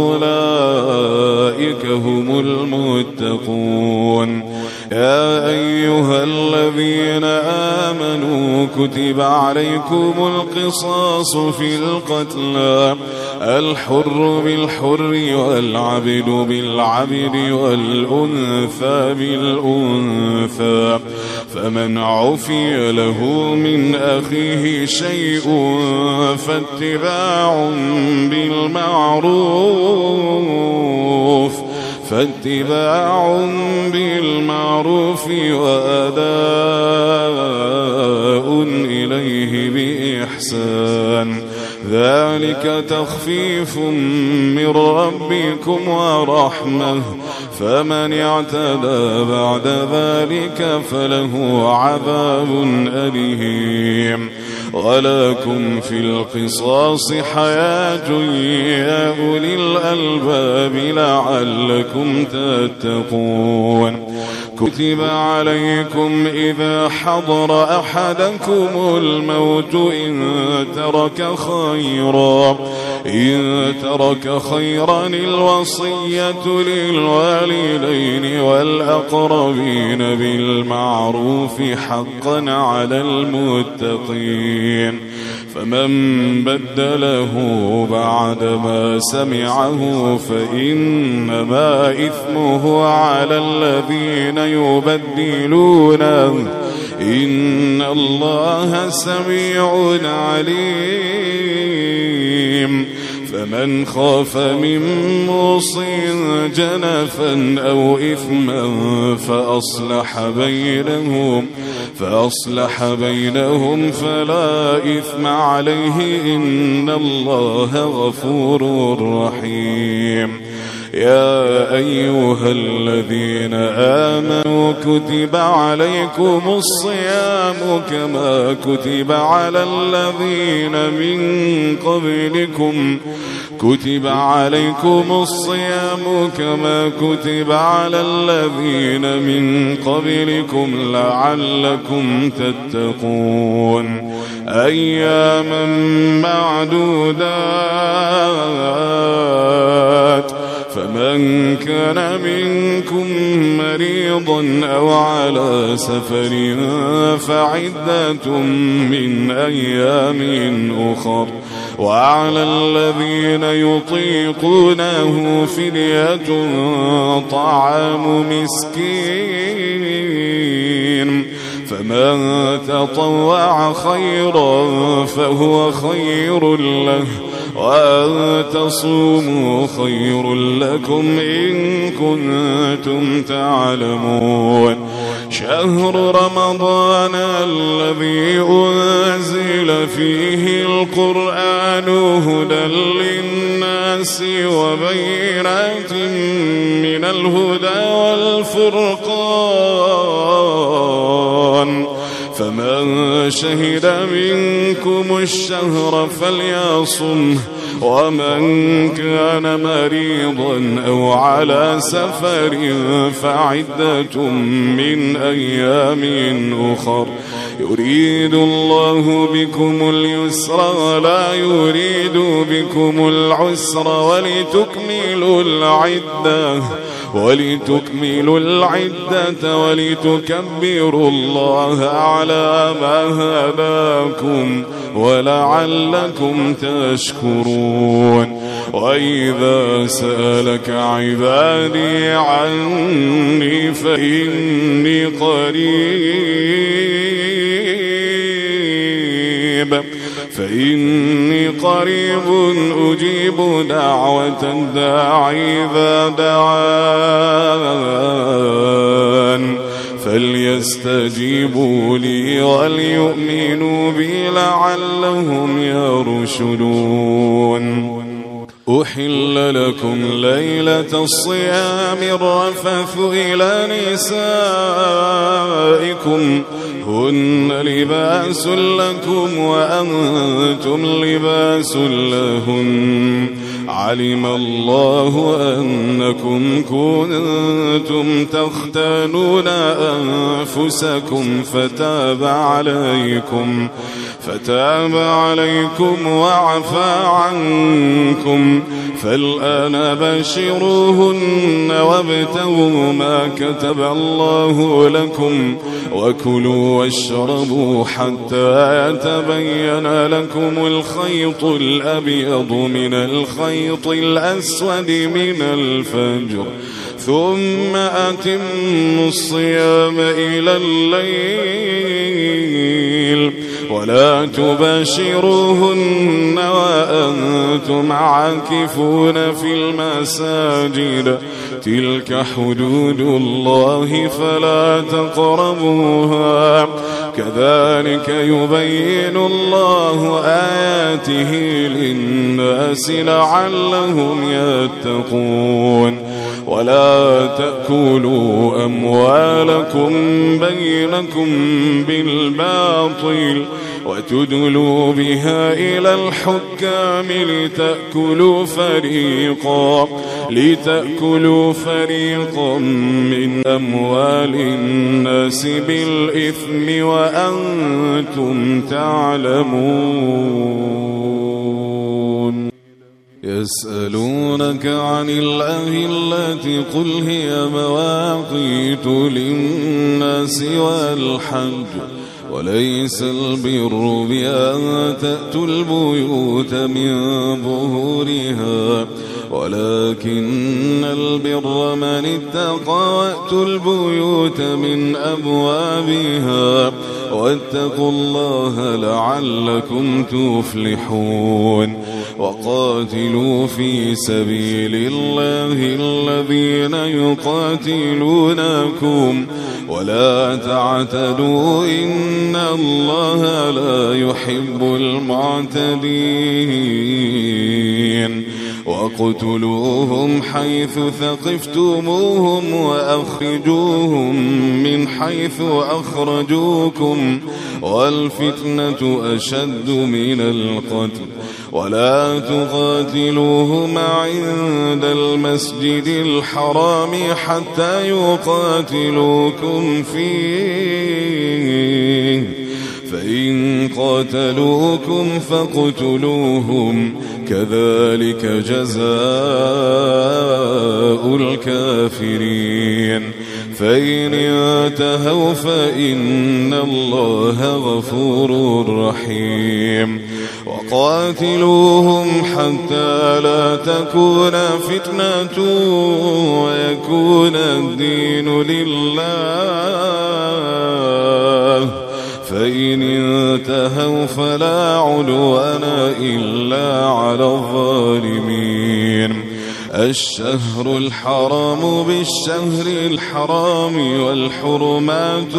وأولئك هم المتقون. يا أيها الذين آمنوا كتب عليكم القصاص في القتلى الحر بالحر والعبد بالعبد والأنثى بالأنثى فمن عفي له من أخيه شيء فاتباع بالمعروف وأداء إليه بإحسان ذلك تخفيف من ربكم ورحمة فمن اعتدى بعد ذلك فله عذاب أليم. ولكم في القصاص حياة يا أولي الألباب لعلكم تتقون. كتب عليكم إذا حضر أحدكم الموت إن ترك خيرا الوصية للوالدين والأقربين بالمعروف حقا على المتقين فمن بدله بعدما سمعه فإنما إثمه على الذين يبدلونه إن الله سميع عليم. فمن خاف من موصٍ جنفا أو إثما فأصلح بينهم فلا إثم عليه إن الله غفور رحيم. يا أيها الذين آمنوا كتب عليكم الصيام كما كتب على الذين من قبلكم لعلكم تتقون. أياما معدودات فمن كان منكم مريضا أو على سفر فعدة من أيام أخر وعلى الذين يطيقونه فدية طعام مسكين فمن تطوع خيرا فهو خير له وأن تصوموا خير لكم إن كنتم تعلمون. شهر رمضان الذي أنزل فيه القرآن هدى للناس وبينات من الهدى والفرقان فمن شهد منكم الشهر فليصمه ومن كان مريضا أو على سفر فعدة من أيام أخر يريد الله بكم اليسر ولا يريد بكم العسر ولتكملوا العدة ولتكبروا الله على ما هداكم ولعلكم تشكرون. وإذا سألك عبادي عني فإني قريب أجيب دعوة الداعي إذا دعان فليستجيبوا لي وليؤمنوا بي لعلهم يرشدون. أحل لكم ليلة الصيام الرفث إلى نسائكم هن لباس لكم وأنتم لباس لهن علم الله أنكم كنتم تختانون أنفسكم فتاب عليكم وعفى عنكم فالآن باشروهن وابتغوا ما كتب الله لكم وكلوا واشربوا حتى يتبين لكم الخيط الأبيض من الخيط الأسود من الفجر ثم أتموا الصيام إلى الليل ولا تباشروهن وأنتم عاكفون في المساجد تلك حدود الله فلا تقربوها كذلك يبين الله آياته للناس لعلهم يتقون. ولا تأكلوا أموالكم بينكم بالباطل وتدلوا بها إلى الحكام لتأكلوا فريقا من أموال الناس بالإثم وأنتم تعلمون. يسألونك عن الأهلة قل هي مواقيت للناس والحج وليس البر بأن تأتوا البيوت من ظهورها ولكن البر من اتقى وأتوا البيوت من أبوابها واتقوا الله لعلكم تفلحون. وقاتلوا في سبيل الله الذين يقاتلونكم ولا تعتدوا إن الله لا يحب المعتدين. واقتلوهم حيث ثقفتموهم وأخرجوهم من حيث أخرجوكم والفتنة أشد من القتل ولا تقاتلوهم عند المسجد الحرام حتى يقاتلوكم فيه فإن قاتلوكم فاقتلوهم كذلك جزاء الكافرين. فإن انتهوا فإن الله غفور رحيم. وقاتلوهم حتى لا تكون فتنة ويكون الدين لله فإن انتهوا فلا عدوان إلا على الظالمين. الشهر الحرام بالشهر الحرام والحرمات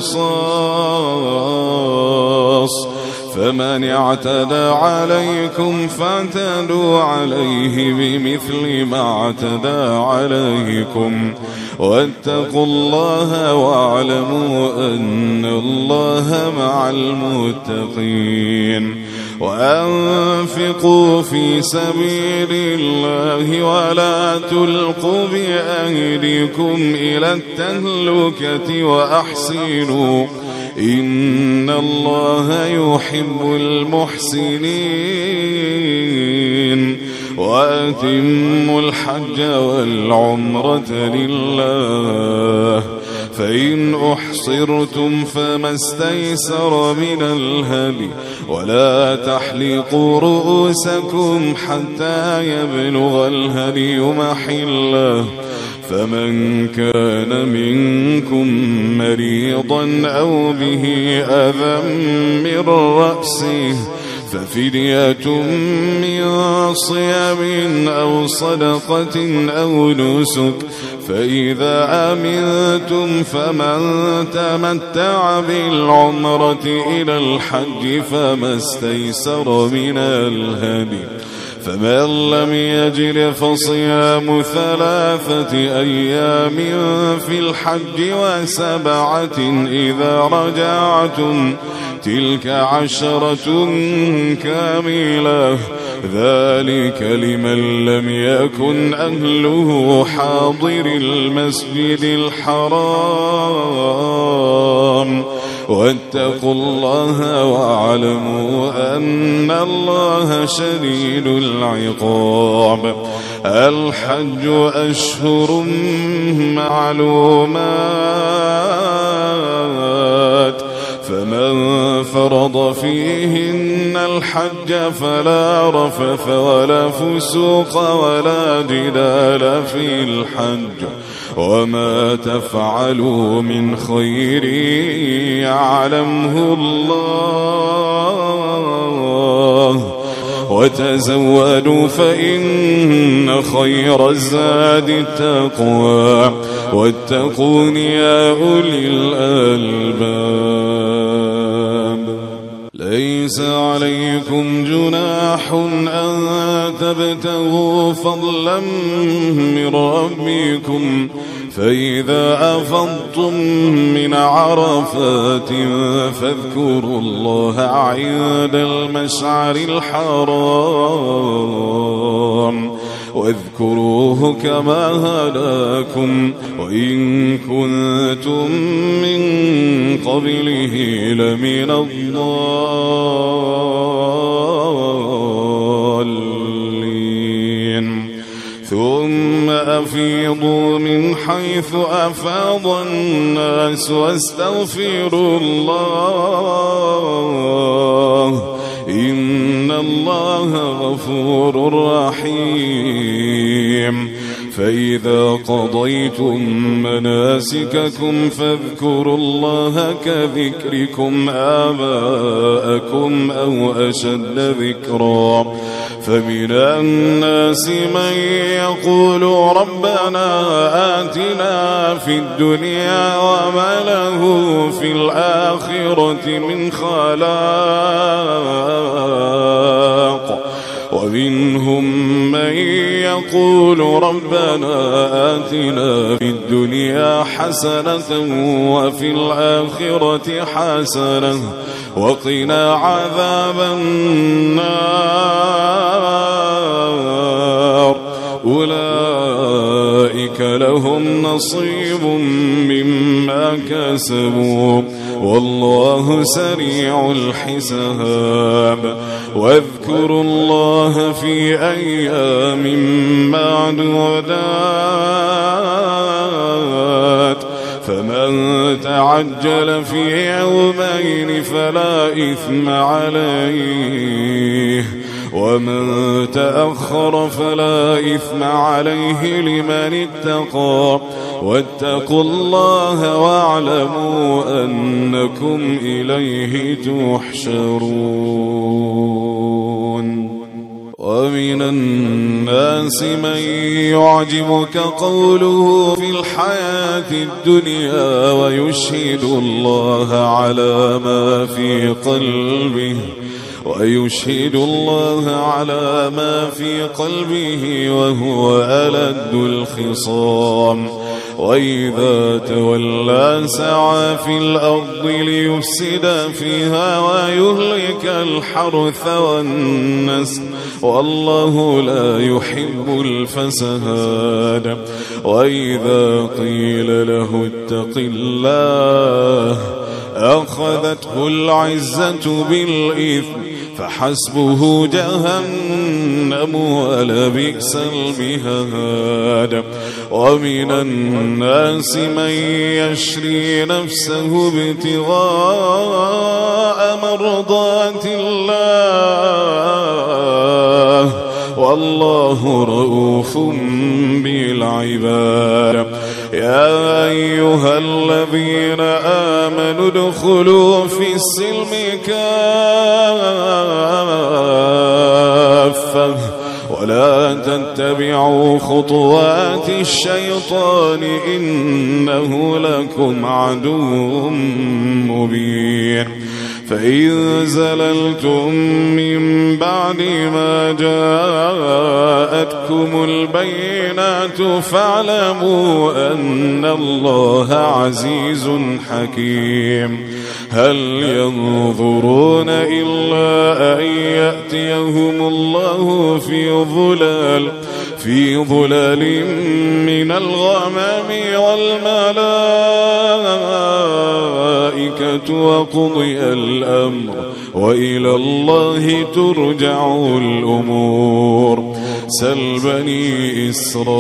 قصاص فمن اعتدى عليكم فاعتدوا عليه بمثل ما اعتدى عليكم واتقوا الله واعلموا أن الله مع المتقين. وأنفقوا في سبيل الله ولا تلقوا بأيديكم إلى التهلكة وأحسنوا إن الله يحب المحسنين وأتموا الحج والعمرة لله فإن أحصرتم فما استيسر من الهدي ولا تحلقوا رؤوسكم حتى يبلغ الهدي محله فمن كان منكم مريضا أو به أذى من رأسه ففدية من صيام أو صدقة أو نسك فإذا أمنتم فمن تمتع بالعمرة إلى الحج فما استيسر من الهدي فمن لم يجد فصيام 3 أيام في الحج و7 إذا رجعتم تلك 10 كاملة ذلك لمن لم يكن أهله حاضر المسجد الحرام واتقوا الله واعلموا أن الله شديد العقاب الحج أشهر معلومات فمن فرض فيهن الحج فلا رفث ولا فسوق ولا جدال في الحج وما تفعلوا من خير يعلمه الله وتزودوا فإن خير الزاد التقوى واتقون يا أولي الألباب ليس عليكم جناح أن تبتغوا فضلا من ربكم فإذا أفضتم من عرفات فاذكروا الله عند المشعر الحرام واذكروه كما هداكم وإن كنتم من قبله لمن الضالين ثم أفيضوا من حيث أفاض الناس واستغفروا الله إن الله غفور رحيم فإذا قضيتم مناسككم فاذكروا الله كذكركم آباءكم أو أشد ذكرا فمن الناس من يقول ربنا آتنا في الدنيا وما له في الآخرة من خلاق ومنهم من يقول ربنا آتنا في الدنيا حسنة وفي الآخرة حسنة وقنا عذاب النار أولئك لهم نصيب مما كسبوا والله سريع الحساب واذكروا الله في أيام معدودات فمن تعجل في يومين فلا إثم عليه ومن تأخر فلا إثم عليه لمن اتقى واتقوا الله واعلموا أنكم إليه تحشرون ومن الناس من يعجبك قوله في الحياة الدنيا ويشهد الله على ما في قلبه وهو ألد الخصام وإذا تولى سعى في الأرض ليفسد فيها ويهلك الحرث والنسل والله لا يحب الفساد. وإذا قيل له اتق الله أخذته العزة بالإثم فحسبه جهنم ولبئس المهاد. ومن الناس من يشري نفسه ابتغاء مرضات الله والله رؤوف بالعباد. يا أيها الذين آمنوا ادخلوا في السلم كافة ولا تتبعوا خطوات الشيطان إنه لكم عدو مبين. فإن زللتم من بعد ما جاءتكم البينات فاعلموا أن الله عزيز حكيم. هل ينظرون إلا أن يأتيهم الله في ظلال من الغمام والملائكة وقضي الأمر وإلى الله ترجع الأمور. سل بني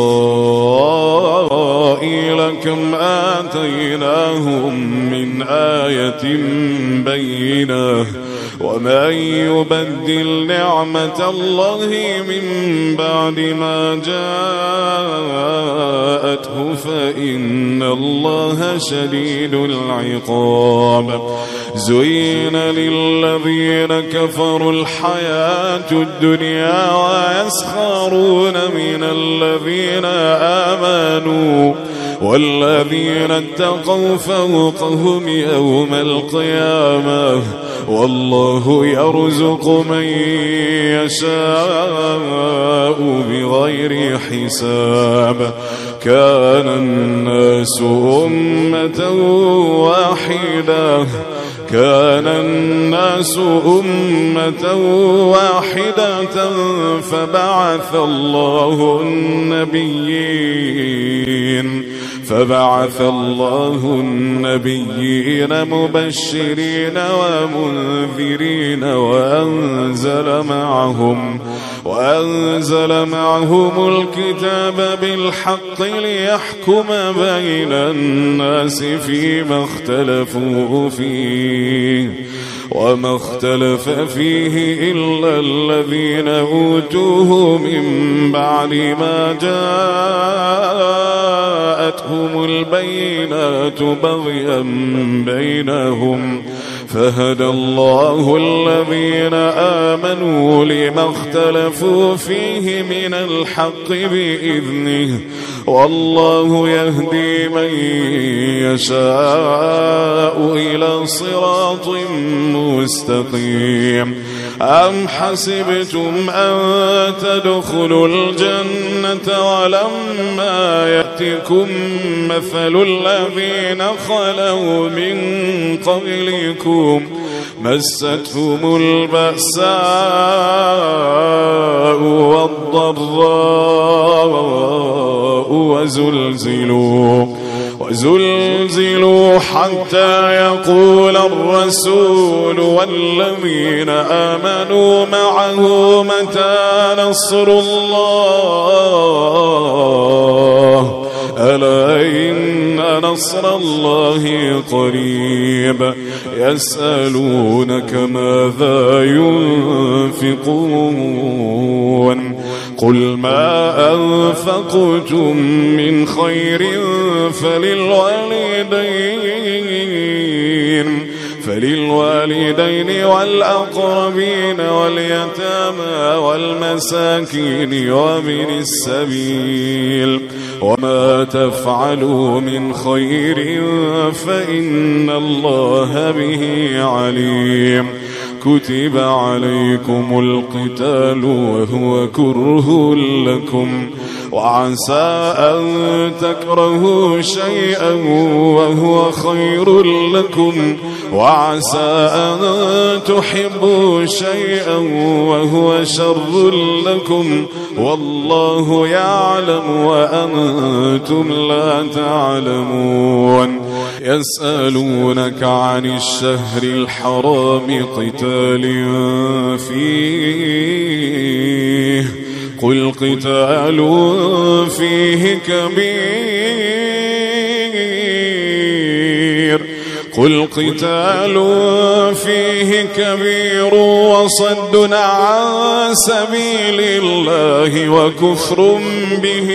إسرائيل كم آتيناهم من آية بينة ومن يبدل نعمة الله من بعد ما جاءته فإن الله شديد العقاب. زين للذين كفروا الحياة الدنيا ويسخرون من الذين آمنوا والذين اتقوا فوقهم يوم القيامة والله يرزق من يشاء بغير حساب. كان الناس أمة واحدة فبعث الله النبيين مبشرين ومنذرين وأنزل معهم الكتاب بالحق ليحكم بين الناس فيما اختلفوا فيه وما اختلف فيه إلا الذين أوتوه من بعد ما جاءتهم البينات بغيا بينهم فهدى الله الذين آمنوا لما اختلفوا فيه من الحق بإذنه والله يهدي من يشاء إلى صراط مستقيم. أم حسبتم أن تدخلوا الجنة ولما يأتكم مثل الذين خلوا من قبلكم مستهم البأساء والضراء وزلزلوا حتى يقول الرسول والذين آمنوا معه متى نصر الله ألا إن نصر الله قريب. يسألونك ماذا ينفقون قل ما أنفقتم من خير فللوالدين والأقربين واليتامى والمساكين وابن السبيل وما تفعلوا من خير فإن الله به عليم. كتب عليكم القتال وهو كره لكم وعسى أن تكرهوا شيئا وهو خير لكم، وعسى أن تحبوا شيئا وهو شر لكم، والله يعلم وأنتم لا تعلمون. يسألونك عن الشهر الحرام قتال فيه، قل قتال فيه كبير وصد عن سبيل الله وكفر به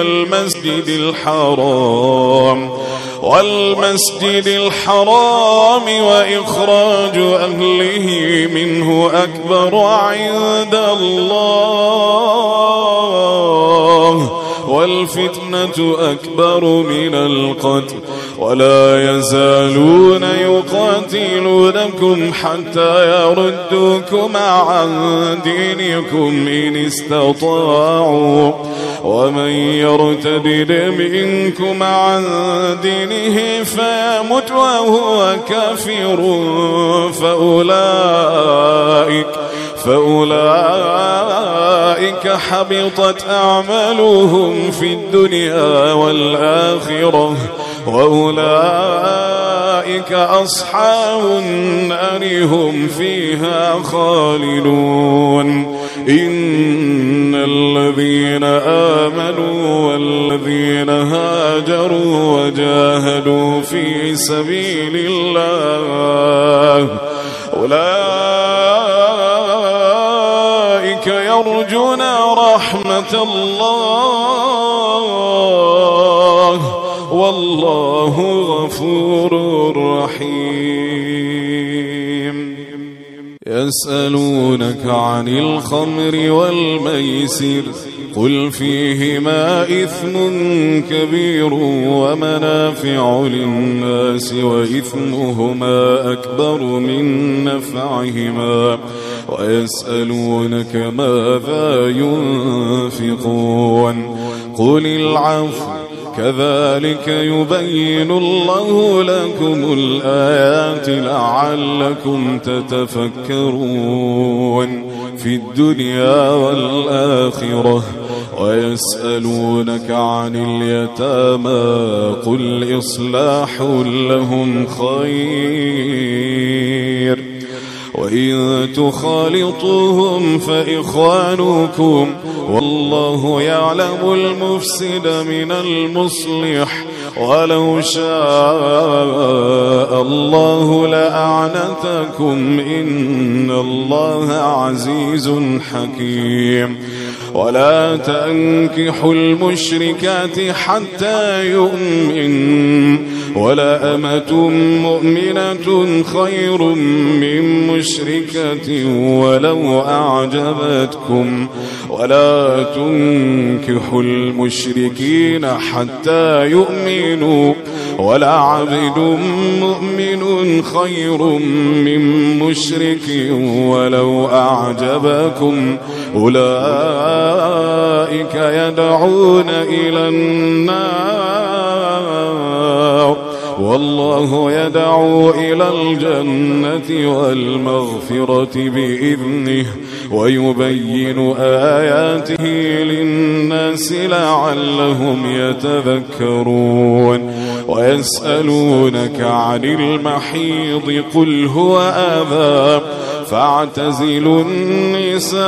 والمسجد الحرام وإخراج أهله منه أكبر عند الله، والفتنة أكبر من القتل، ولا يزالون يقاتلونكم حتى يردوكم عن دينكم إن استطاعوا، ومن يرتد منكم عن دينه فيمت وهو كافر فأولئك حبطت أعمالهم في الدنيا والآخرة، وأولئك أصحاب النار هم فيها خالدون. إن الذين آمنوا والذين هاجروا وجاهدوا في سبيل الله أولئك يرجون رحمة الله، والله غفور رحيم. يسألونك عن الخمر والميسر قل فيهما إثم كبير ومنافع للناس وإثمهما أكبر من نفعهما، ويسألونك ماذا ينفقون قل العفو كذلك يبين الله لكم الآيات لعلكم تتفكرون في الدنيا والآخرة. ويسألونك عن اليتامى قل إصلاح لهم خير، وإن تخالطوهم فإخوانكم، والله يعلم المفسد من المصلح، ولو شاء الله لأعنتكم إن الله عزيز حكيم. ولا تنكحوا المشركات حتى يؤمن، ولا أمة مؤمنة خير من مشركة ولو أعجبتكم، ولا تنكحوا المشركين حتى يؤمنوا، ولا عبد مؤمن خير من مشرك ولو أعجبكم، أولئك يدعون إلى النار والله يدعو إلى الجنة والمغفرة بإذنه ويبين آياته للناس لعلهم يتذكرون. ويسألونك عن المحيض قل هو أذى فاعتزلوا النساء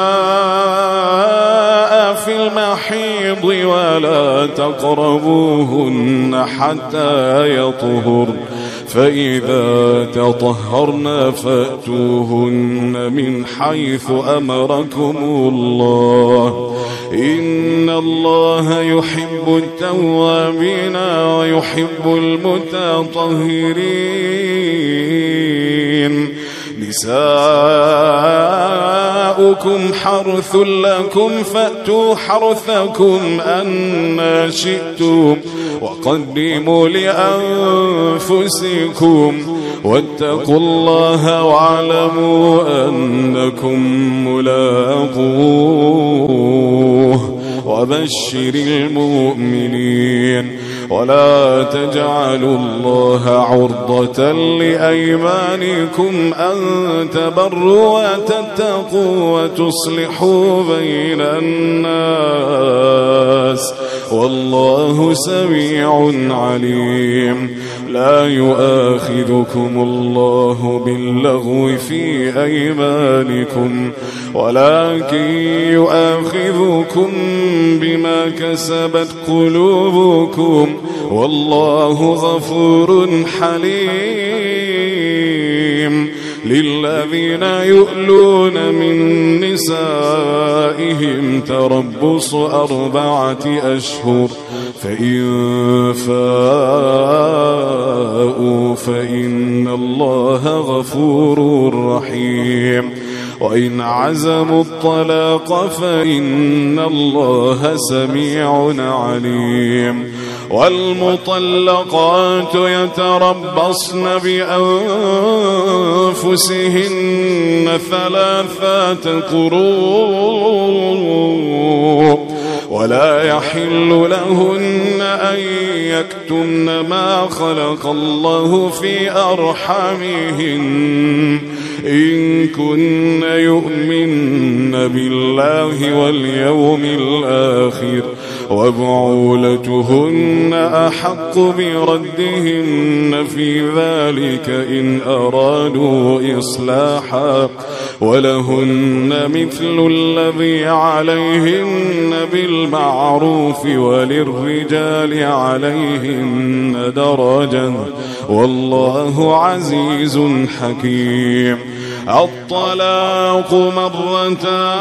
في المحيض ولا تقربوهن حتى يطهر، فإذا تطهرن فأتوهن من حيث أمركم الله، إن الله يحب التوابين ويحب المتطهرين. نساؤكم حرث لكم فأتوا حرثكم أنى شئتم وقدموا لأنفسكم واتقوا الله واعلموا أنكم ملاقوه وبشر المؤمنين. ولا تجعلوا الله عرضة لأيمانكم أن تبروا وتتقوا وتصلحوا بين الناس والله سميع عليم. لا يؤاخذكم الله باللغو في أيمانكم ولكن يؤاخذكم بما كسبت قلوبكم والله غفور حليم. للذين يؤلون من نسائهم تربص 4 أشهر فإن فاءوا فإن الله غفور رحيم. وإن عزموا الطلاق فإن الله سميع عليم. والمطلقات يتربصن بأنفسهن 3 قروء ولا يحل لهن أن يكتمن ما خلق الله في أرحامهن إن كن يؤمن بالله واليوم الآخر وبعولتهن أحق بردهن في ذلك إن أرادوا إصلاحا ولهن مثل الذي عليهن بالمعروف وللرجال عليهن درجة والله عزيز حكيم. الطلاق 2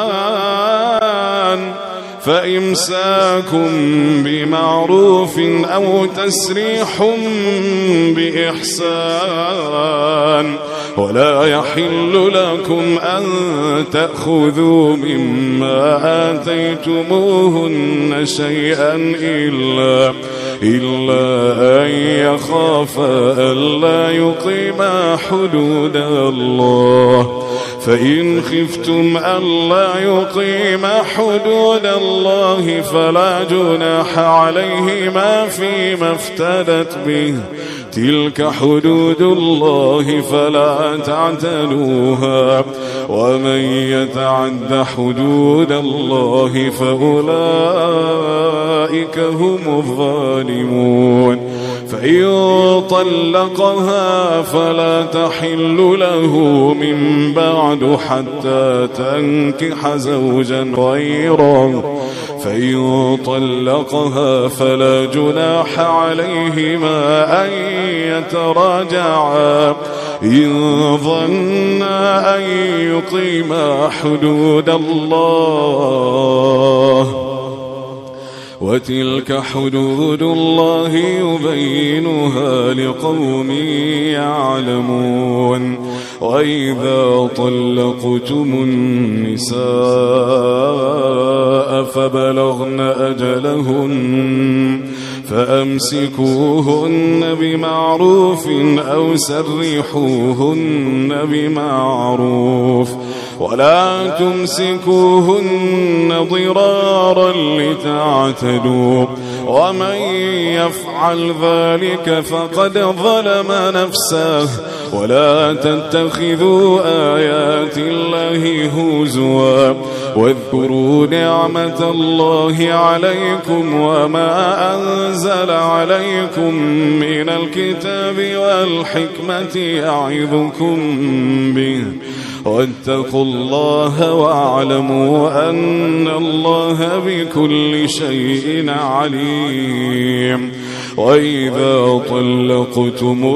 فإمساك بمعروف أو تسريح بإحسان ولا يحل لكم أن تأخذوا مما آتيتموهن شيئا إلا أن يخافا ألا يقيما حدود الله فإن خفتم ألا يقيما حدود الله فلا جناح عليهما فيما افتدت به تلك حدود الله فلا تعتدوها ومن يتعد حدود الله فأولئك هم الظالمون. فإن طلقها فلا تحل له من بعد حتى تنكح زوجا غيره فإن طلقها فلا جناح عليهما أن يتراجعا إن ظنا أن يقيما حدود الله وتلك حدود الله يبينها لقوم يعلمون. وإذا طلقتم النساء فبلغن أجلهن فأمسكوهن بمعروف أو سرحوهن بمعروف ولا تمسكوهن ضرارا لتعتدوا ومن يفعل ذلك فقد ظلم نفسه ولا تتخذوا آيات الله هزوا واذكروا نعمة الله عليكم وما أنزل عليكم من الكتاب والحكمة يعظكم به واتقوا الله واعلموا أن الله بكل شيء عليم. وإذا طلقتم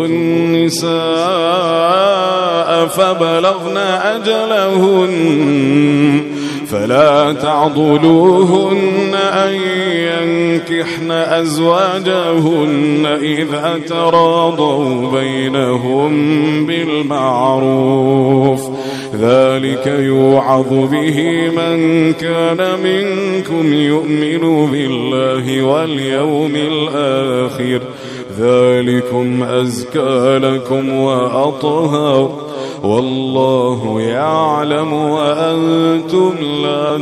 النساء فبلغن أجلهن فلا تعضلوهن أن ينكحن أزواجهن إذا تراضوا بينهم بالمعروف ذلك يوعظ به من كان منكم يؤمن بالله واليوم الآخر ذلكم أزكى لكم وأطهر والله يعلم وأنتم لا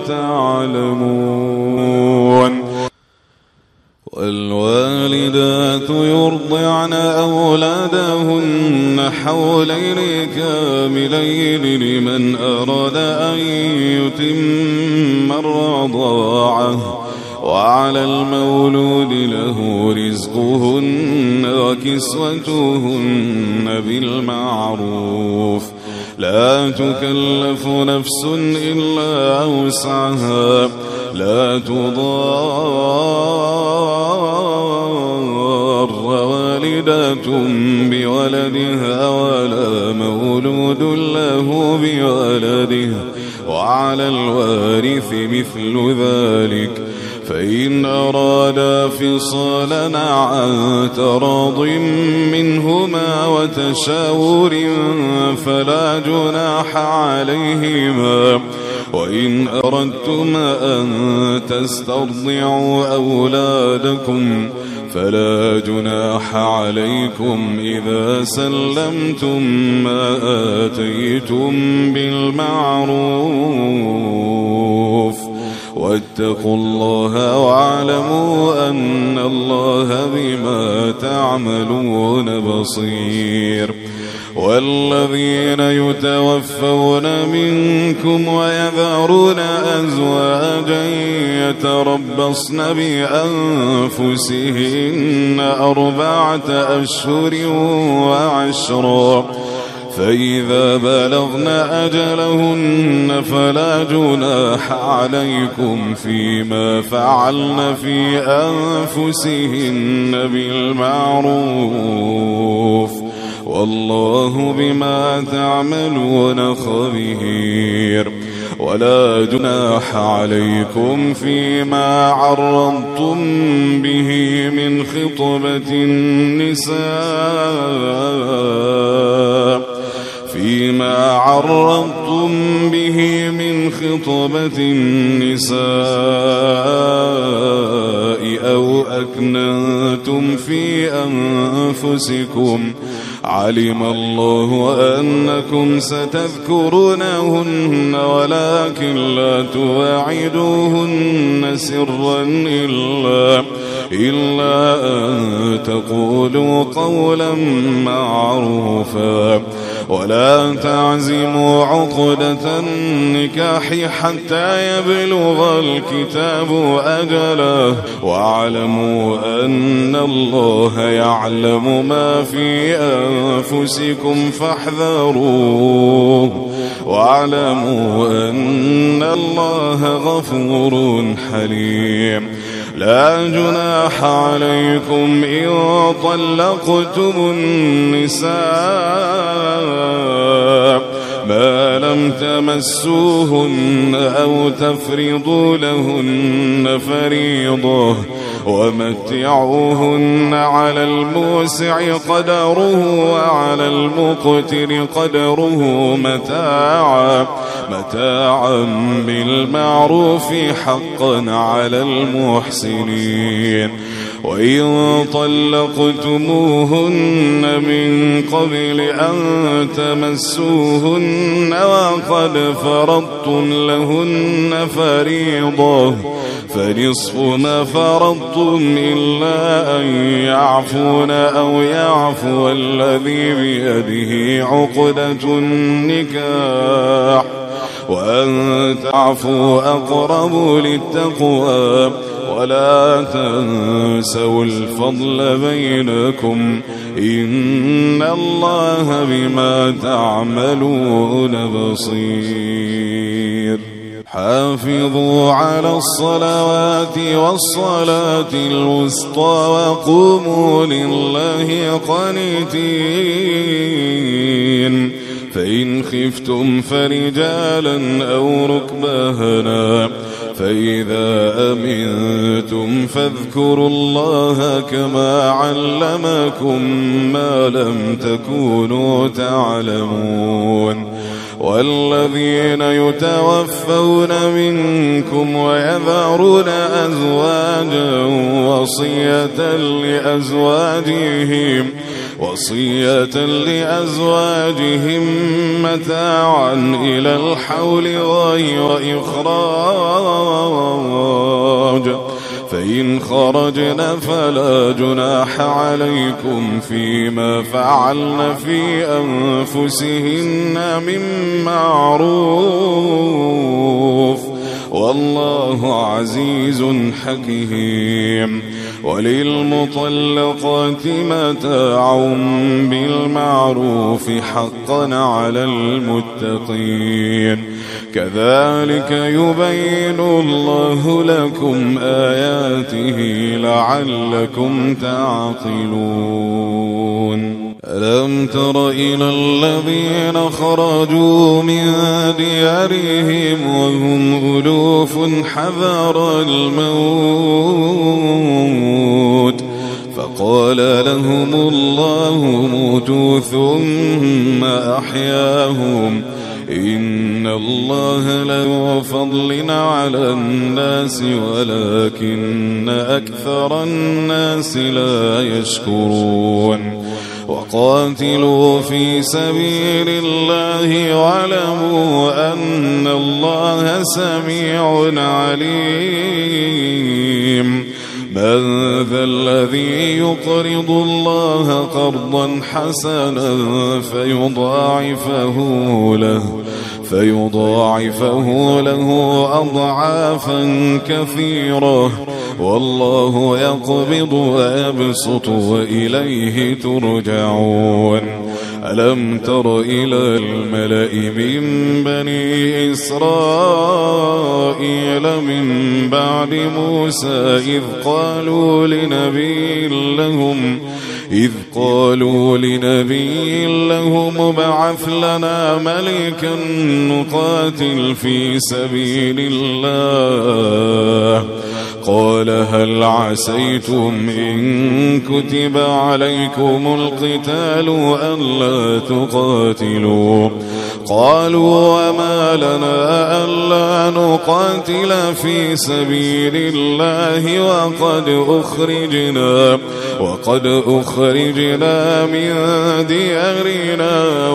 تعلمون. والوالدات يرضعن أولادهن حولين كاملين لمن أراد أن يتم الرضاعة، وعلى المولود له رزقهن وكسوتهن بالمعروف، لا تكلف نفس إلا وسعها، لا تضار والدة بولدها ولا مولود له بولده، وعلى الوارث مثل ذلك، فإن أرادا فصالا عن تراض منهما وتشاور فلا جناح عليهما. وإن أردتم أن تسترضعوا أولادكم فلا جناح عليكم إذا سلمتم ما آتيتم بالمعروف، واتقوا الله واعلموا أن الله بما تعملون بصير. والذين يتوفون منكم ويذرون أزواجا يتربصن بأنفسهن 4 أشهر وعشرا، فإذا بلغن أجلهن فلا جناح عليكم فيما فعلن في أنفسهن بالمعروف، والله بما تعملون خبير. ولا جناح عليكم فيما عرضتم به من خطبة النساء أو أكننتم في أنفسكم، علم الله أنكم ستذكرونهن ولكن لا تواعدوهن سرا إلا أن تقولوا قولا معروفا، ولا تعزموا عقدة النكاح حتى يبلغ الكتاب أجله، واعلموا أن الله يعلم ما في أنفسكم فاحذروه، واعلموا أن الله غفور حليم. لا جناح عليكم إن طلقتم النساء ما لم تمسوهن أو تفرضوا لهن فريضة، ومتعوهن على الموسع قدره وعلى المقتر قدره متاعا بالمعروف حقا على المحسنين. وإن طلقتموهن من قبل أن تمسوهن وقد فرضتم لهن فريضة فنصف ما فرضتم إلا أن يعفون أو يعفو الذي بيده عقدة النكاح، وأن تعفوا أقرب للتقوى، ولا تنسوا الفضل بينكم إن الله بما تعملون بصير. حافظوا على الصلوات والصلاة الوسطى وقوموا لله قانتين، فإن خفتم فرجالا أو ركبانا، فإذا أمنتم فاذكروا الله كما علمكم ما لم تكونوا تعلمون. والذين يتوفون منكم ويذرون أزواجا وصية لأزواجهم وصية لأزواجهم متاعا إلى الحول غير إخراج، فإن خرجن فلا جناح عليكم فيما فعلن في أنفسهن من معروف، والله عزيز حكيم. وللمطلقات متاع بالمعروف حقا على المتقين، كذلك يبين الله لكم آياته لعلكم تعقلون. ألم تر إلى الذين خرجوا من ديارهم وهم ألوف حذر الموت فقال لهم الله موتوا ثم أحياهم، إن الله لذو فضل على الناس ولكن أكثر الناس لا يشكرون. وقاتلوا في سبيل الله واعلموا أن الله سميع عليم. من ذا الذي يقرض الله قرضا حسنا فيضاعفه له أضعافا كثيرة، والله يقبض ويبسط وإليه ترجعون. ألم تر إلى الملأ من بني إسرائيل من بعد موسى إذ قالوا لنبي لهم ابعث لنا ملكا نقاتل في سبيل الله، قال هل عسيتم إن كتب عليكم القتال ألا تقاتلوا؟ قالوا وما لنا ألا نقاتل في سبيل الله وقد أخرجنا من ديارنا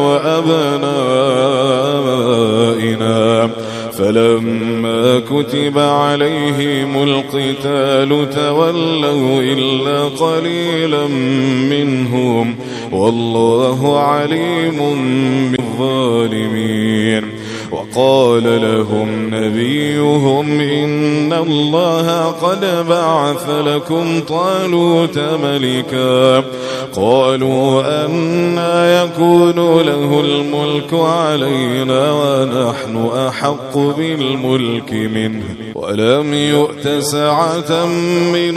وأبنائنا، فلما كتب عليهم القتال تولوا إلا قليلا منهم، والله عليم بالظالمين. وقال لهم نبيهم إن الله قد بعث لكم طالوت ملكا، قالوا أنى يكون له الملك علينا ونحن أحق بالملك منه ولم يؤت سعة من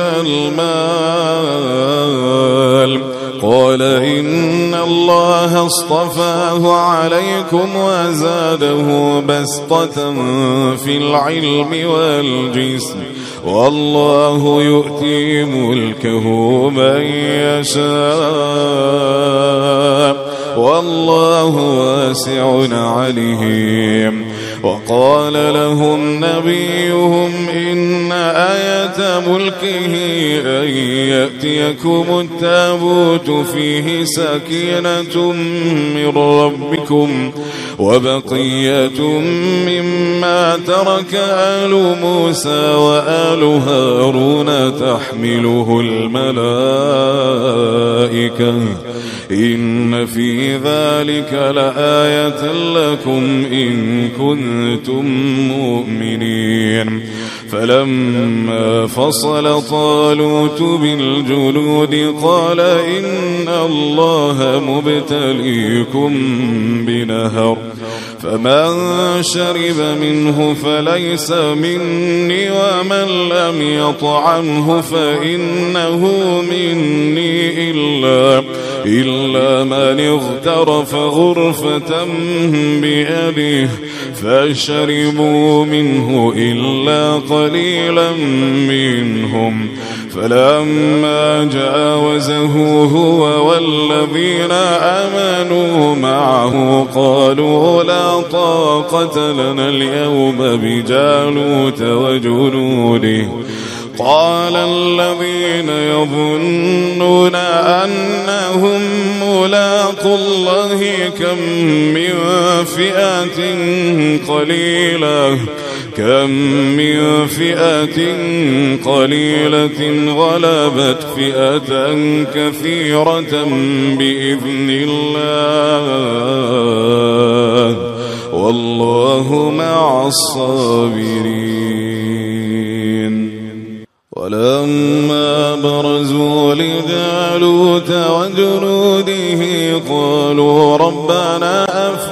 المال، قال إن الله اصطفاه عليكم وزاده بسطة في العلم والجسم، والله يؤتي ملكه من يشاء والله واسع عليم. وقال لهم نبيهم إن آية ملكه أن يأتيكم التابوت فيه سكينة من ربكم وبقية مما ترك آل موسى وآل هارون تحمله الملائكة، إن في ذلك لآية لكم إن كنتم مؤمنين. فلما فصل طالوت بالجنود قال إن الله مبتليكم بنهر، فمن شرب منه فليس مني ومن لم يطعمه فإنه مني إلا من اغترف غرفة بيده فشربوا منه إلا قليلا منهم، فلما جاوزه هو والذين آمنوا معه قالوا لا طاقة لنا اليوم بجالوت وجنوده، قال الذين يظنون أنهم اتقوا الله كم من فئة قليلة غلبت فئة كثيرة بإذن الله والله مع الصابرين. ولما برزوا لجالوت وجنوده قالوا ربنا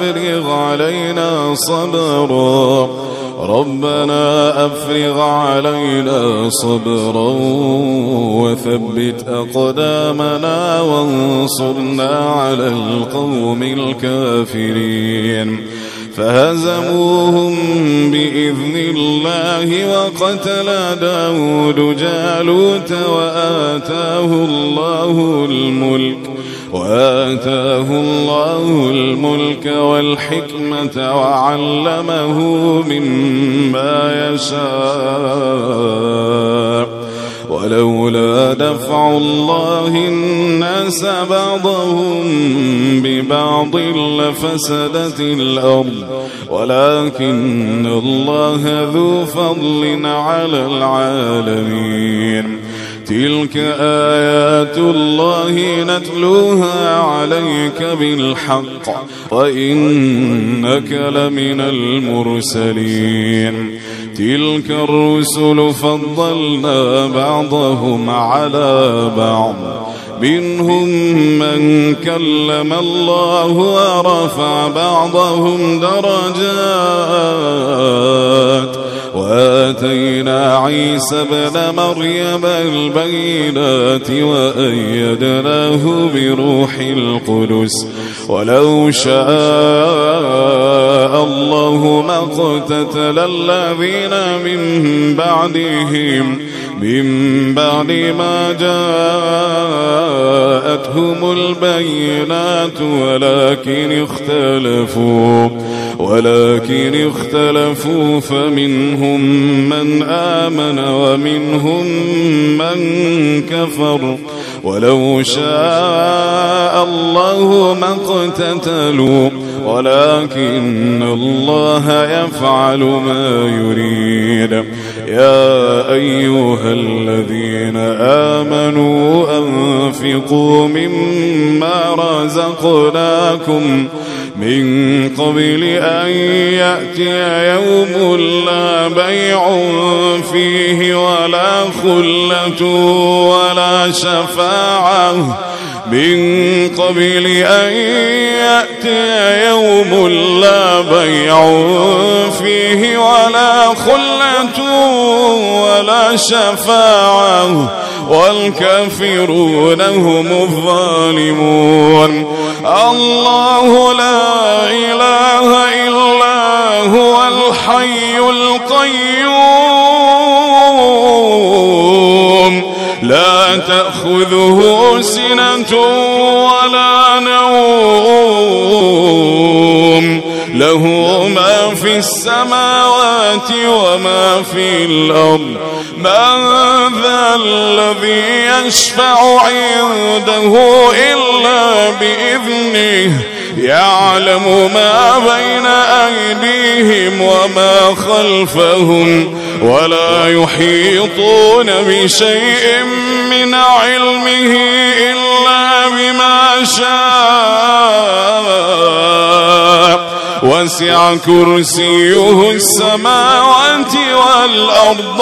أفرغ علينا صبرا وثبت أقدامنا وانصرنا على القوم الكافرين. فهزموهم بإذن الله وقتل داود جالوت وآتاه الله الملك والحكمة وعلمه مما يشاء ولولا دفع الله الناس بعضهم ببعض لفسدت الأرض ولكن الله ذو فضل على العالمين. تلك آيات الله نتلوها عليك بالحق وإنك لمن المرسلين. تلك الرسل فضلنا بعضهم على بعض منهم من كلم الله ورفع بعضهم درجات وآتينا عيسى ابن مريم البينات وأيدناه بروح القدس ولو شاء الله ما اقتتل الذين من بعد ما جاءتهم البينات ولكن اختلفوا فمنهم من آمن ومنهم من كفر ولو شاء الله ما اقتتلوا ولكن الله يفعل ما يريد. يا أيها الذين آمنوا أنفقوا مما رزقناكم من قبل أن يأتي يوم لا بيع فيه ولا خلة ولا شفاعة من قبل أن يأتي يوم لا بيع فيه ولا خلة ولا شفاعة والكافرون هم الظالمون. الله لا إله إلا هو الحي القيوم لا تأخذه سنة ولا نوم له ما في السماوات وما في الأرض. من ذا الذي يشفع عنده إلا بإذنه يعلم ما بين أيديهم وما خلفهم ولا يحيطون بشيء من علمه إلا بما شاء وسع كرسيه السماوات والأرض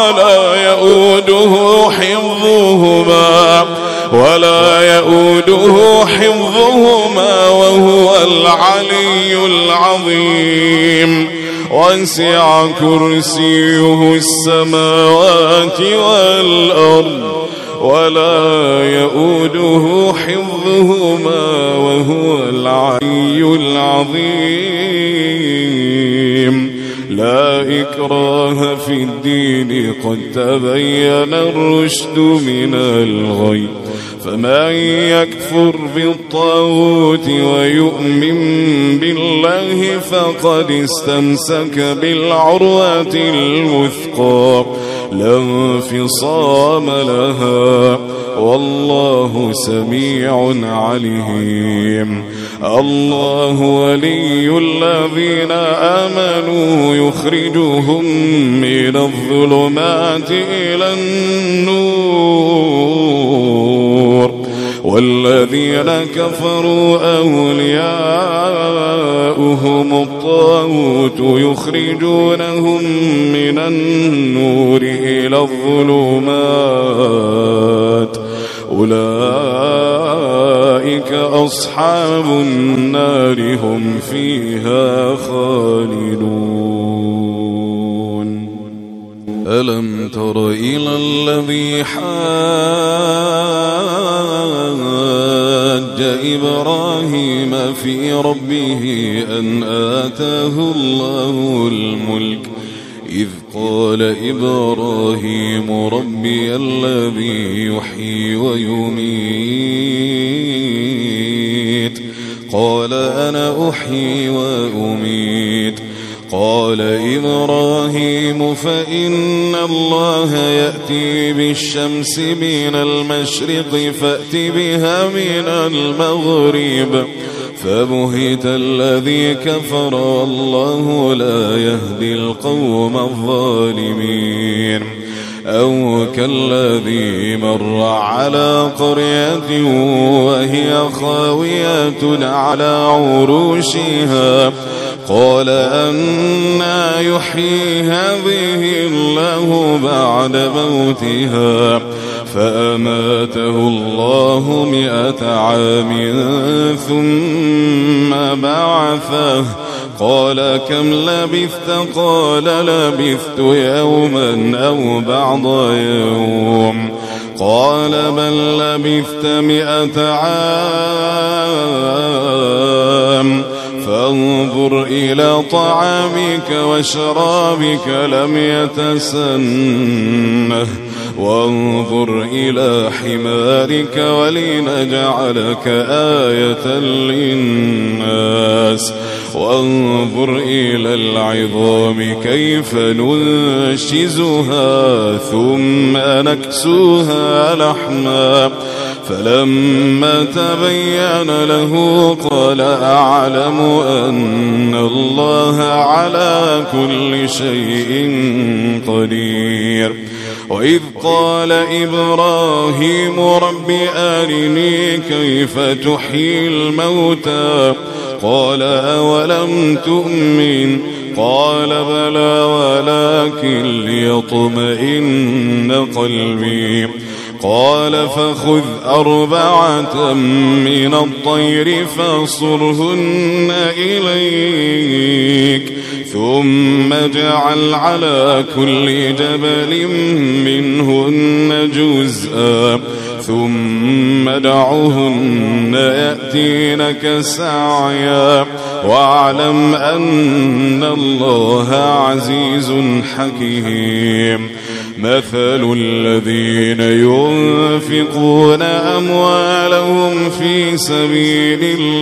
ولا يؤوده حفظهما وهو العلي العظيم. وسع كرسيه السماوات والأرض ولا يؤوده حفظهما وهو العلي العظيم. لا إكراه في الدين قد تبين الرشد من الغي فمن يكفر بالطاغوت ويؤمن بالله فقد استمسك بالعروة الوثقى لا انفصام لها والله سميع عليم. الله ولي الذين آمنوا يخرجهم من الظلمات إلى النور، والذين كفروا أولياؤهم الطاغوت يخرجونهم من النور إلى الظلمات، أولئك أصحاب النار هم فيها خالدون. ألم تر إلى الذي حاج إبراهيم في ربه أن آتاه الله الملك إذ قال إبراهيم ربي الذي يحيي ويميت قال أنا أحيي وأميت قال إبراهيم فإن الله يأتي بالشمس من المشرق فأت بها من المغرب فبهت الذي كفر والله لا يهدي القوم الظالمين. أو كالذي مر على قرية وهي خاوية على عروشها قال أنى يحيي هذه الله بعد موتها فأماته الله 100 عام ثم بعثه قال كم لبثت قال لبثت يوما أو بعض يوم قال بل لبثت 100 عام فانظر إلى طعامك وشرابك لم يتسنه وانظر إلى حمارك ولنجعلك آية للناس وانظر إلى العظام كيف ننشزها ثم نكسوها لحما فلما تبين له قال أعلم أن الله على كل شيء قدير. وإذ قال إبراهيم رب أرني كيف تحيي الموتى قال أولم تؤمن قال بلى ولكن ليطمئن قلبي قال فخذ 4 من الطير فاصرهن إليك ثم اجعل على كل جبل منهن جزءا ثم دعهن يأتينك سعيا واعلم أن الله عزيز حكيم. مثل الذين ينفقون أموالهم في سبيل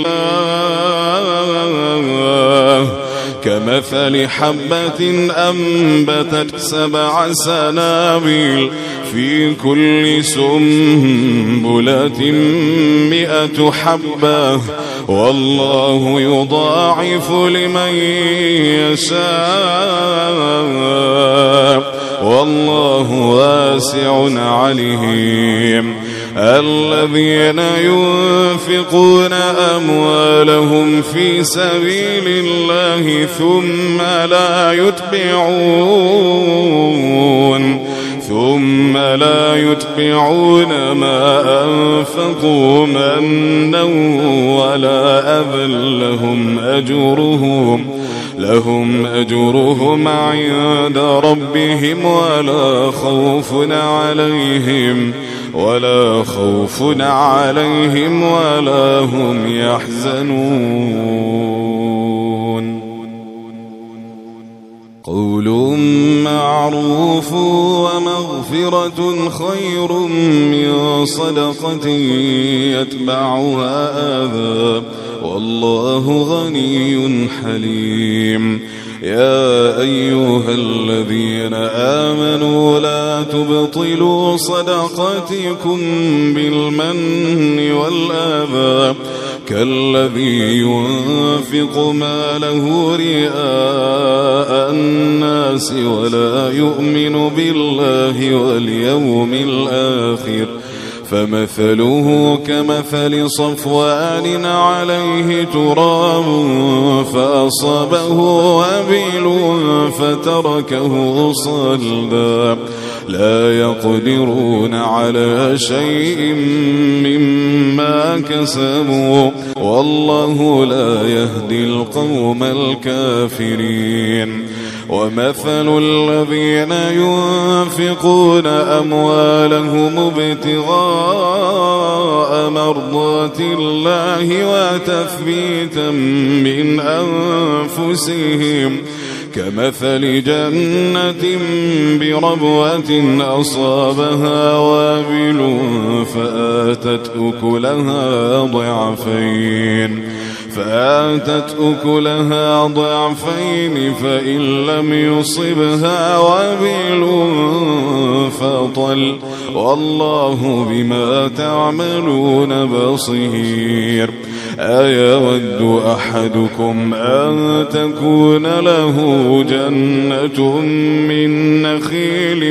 الله كمثل حبة أنبتت 7 سنابل في كل سنبلة 100 حبة والله يضاعف لمن يشاء والله واسع عليم. الذين ينفقون أموالهم في سبيل الله ثم لا يتبعون ما أنفقوا منا ولا أذى لهم أجرهم عند ربهم ولا خوف عليهم ولا هم يحزنون. قول معروف ومغفرة خير من صدقة يتبعها أذى والله غني حليم. يا أيها الذين آمنوا لا تبطلوا صدقاتكم بالمن والأذى كالذي ينفق ماله رئاء الناس ولا يؤمن بالله واليوم الآخر فمثله كمثل صفوان عليه تراب فأصابه وبيل فتركه صلدا لا يقدرون على شيء مما كسبوا والله لا يهدي القوم الكافرين. ومثل الذين ينفقون أموالهم ابتغاء مرضات الله وتثبيتا من أنفسهم كمثل جنة بربوة أصابها وابل فآتت أكلها ضعفين فإن لم يصبها وابل فطل والله بما تعملون بصير. أيود أحدكم أن تكون له جنة من نخيل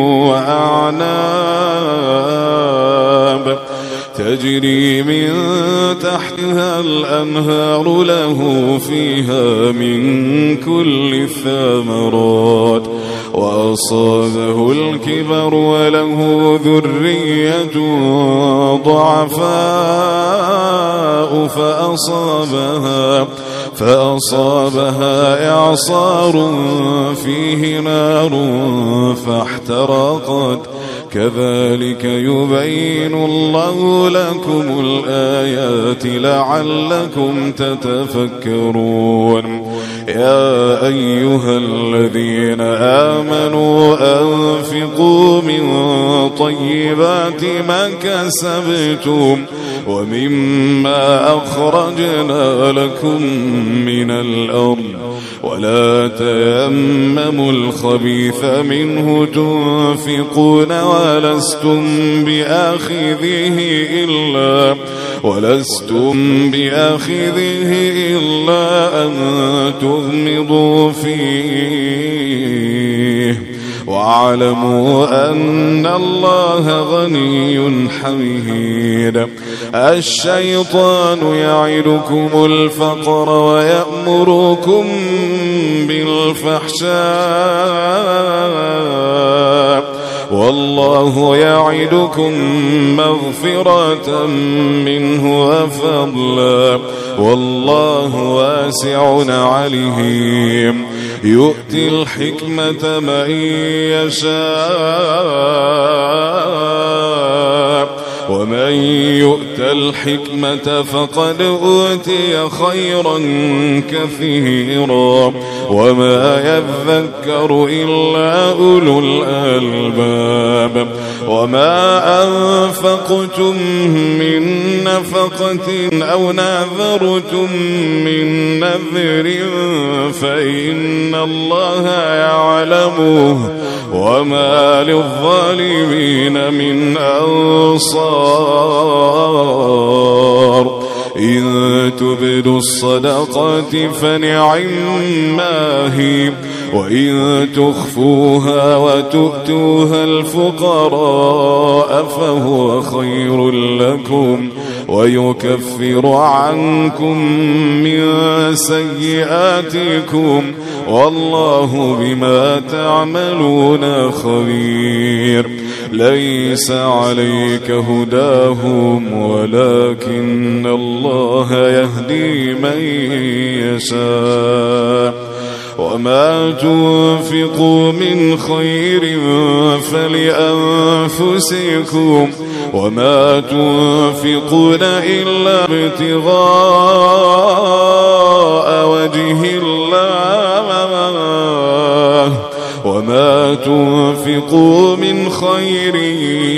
وأعناب تجري من تحتها الأنهار له فيها من كل الثمرات وأصابه الكبر وله ذرية ضعفاء فأصابها إعصار فيه نار فاحترقت كذلك يبين الله لكم الآيات لعلكم تتفكرون. يا أيها الذين آمنوا أنفقوا من طيبات ما كسبتم ومما أخرجنا لكم من الأرض ولا تيمموا الخبيث منه تنفقون ولستم بآخذه إلا أن تغمضوا فيه واعلموا أن الله غني حميد. الشيطان يعدكم الفقر ويأمركم بالفحشاء والله يعدكم مغفرة منه وفضلا والله واسع عليم. يؤتي الحكمة من يشاء ومن يؤت الحكمة فقد أوتي خيرا كثيرا وما يذكر إلا أولو الألباب. وما أنفقتم من نفقة أو نذرتم من نذر فإن الله يعلمه وما للظالمين من أنصار. إن تبدوا الصدقات فنعما هي وإن تخفوها وتؤتوها الفقراء فهو خير لكم ويكفر عنكم من سيئاتكم والله بما تعملون خبير. ليس عليك هداهم ولكن الله يهدي من يشاء. وما تنفقوا من خير فلأنفسكم وما تنفقون إلا ابتغاء وجه الله وما تنفقوا من خير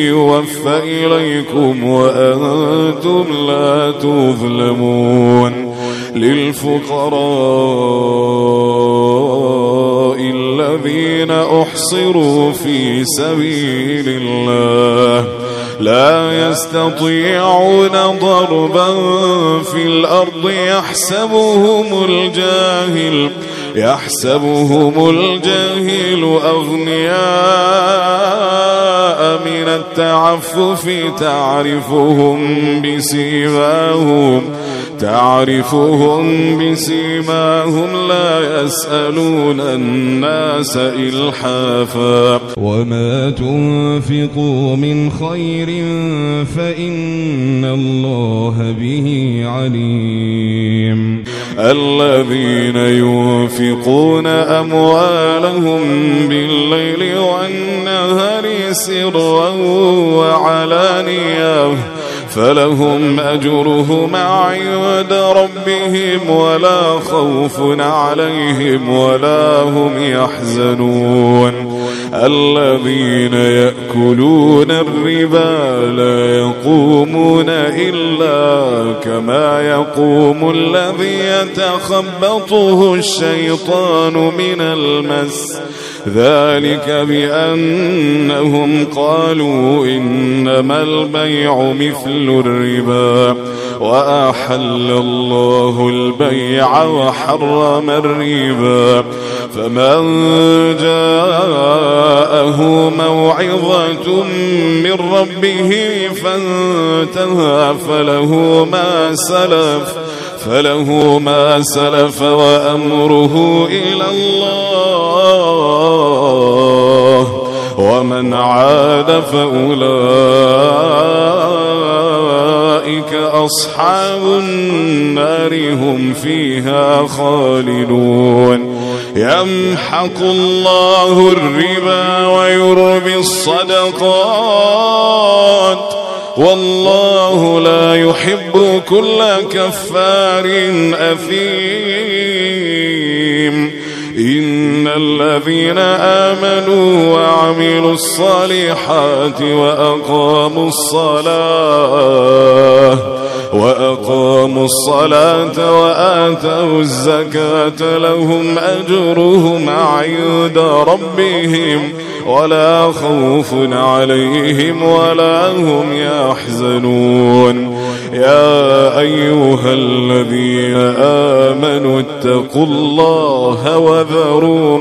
يوفى إليكم وأنتم لا تظلمون. للفقراء الذين أحصروا في سبيل الله لا يستطيعون ضربا في الأرض يحسبهم الجاهل أغنياء من التعفف تعرفهم بسيماهم لا يسألون الناس إلحافا وما تنفقوا من خير فإن الله به عليم الذين ينفقون أموالهم بالليل والنهار سرا وعلانية فلهم أجرهم عند ربهم ولا خوف عليهم ولا هم يحزنون الذين يأكلون الربا لا يقومون إلا كما يقوم الذي يتخبطه الشيطان من المس ذلك بأنهم قالوا إنما البيع مثل الربا وأحل الله البيع وحرم الربا فمن جاءه موعظة من ربه فانتهى فله ما سلف وأمره إلى الله ومن عاد فأولئك أصحاب النار هم فيها خالدون يمحق الله الربا ويربي الصدقات والله لا يحب كل كفار أثيم إن الذين آمنوا وعملوا الصالحات وأقاموا الصلاة وآتوا الزكاة لهم أجرهم عند ربهم ولا خوف عليهم ولا هم يحزنون يا أيها الذين آمنوا اتقوا الله وذروا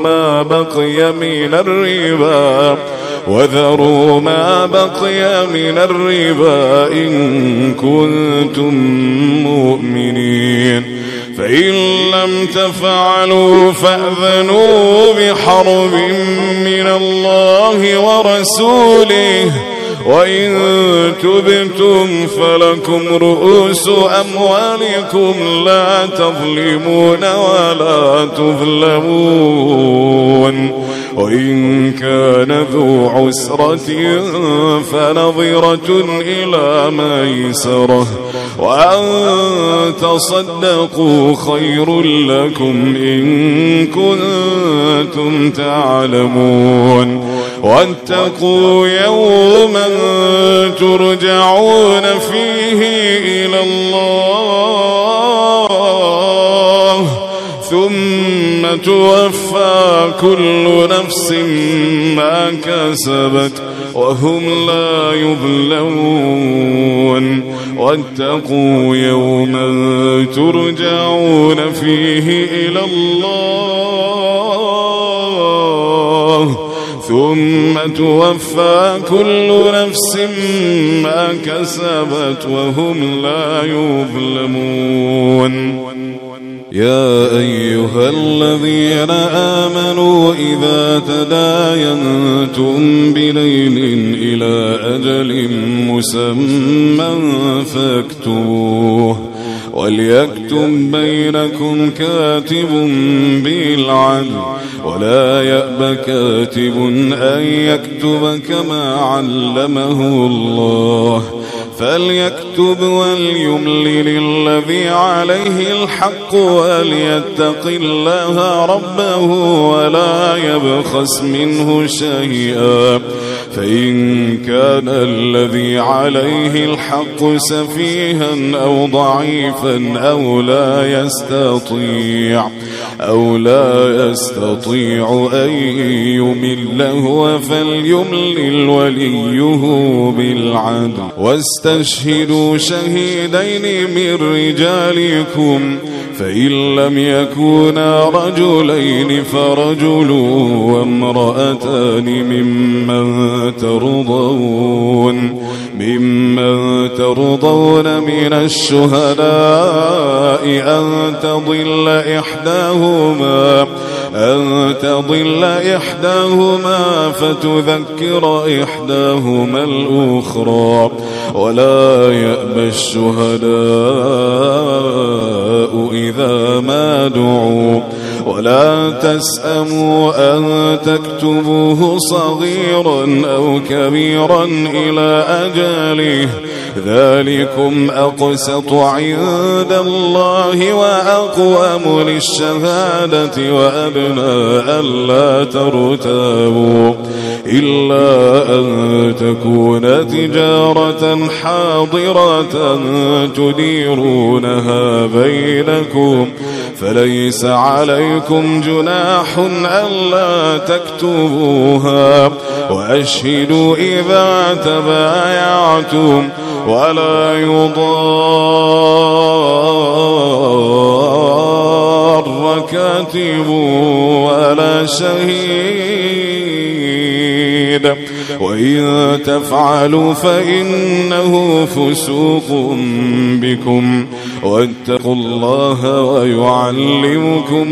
ما بقي من الربا إن كنتم مؤمنين فإن لم تفعلوا فأذنوا بحرب من الله ورسوله وإن تبتم فلكم رؤوس أموالكم لا تظلمون ولا تظلمون وإن كان ذو عسرة فنظرة إلى ميسرة وأن تصدقوا خير لكم إن كنتم تعلمون واتقوا يوما ترجعون فيه إلى الله ثم توفى كل نفس ما كسبت وهم لا يظلمون واتقوا يوما ترجعون فيه إلى الله ثم توفى كل نفس ما كسبت وهم لا يظلمون يا أيها الذين آمنوا إذا تداينتم بدين إلى أجل مسمى فاكتبوه وليكتب بينكم كاتب بالعدل ولا يأب كاتب أن يكتب كما علمه الله فليكتب وليملل الذي عليه الحق وليتق الله ربه ولا يبخس منه شيئا فإن كان الذي عليه الحق سفيها أو ضعيفا أو لا يستطيع أن يمل هو فليملل وليه بالعدل واستشهدوا شهيدين من رجالكم فإن لم يكونا رجلين فرجل وامرأتان ممن ترضون من الشهداء أن تضل إحداهما فتذكر إحداهما الأخرى ولا يأبى الشهداء إذا ما دعوا ولا تسأموا أن تكتبوه صغيرا أو كبيرا إلى أجله ذلكم أقسط عند الله وأقوم للشهادة وأدنى ألا ترتابوا إلا أن تكون تجارة حاضرة تديرونها بينكم فليس عليكم جناح ألا تكتبوها وأشهدوا إذا تبايعتم ولا يضار كاتب ولا شهيد وإن تفعلوا فإنه فسوق بكم واتقوا الله ويعلمكم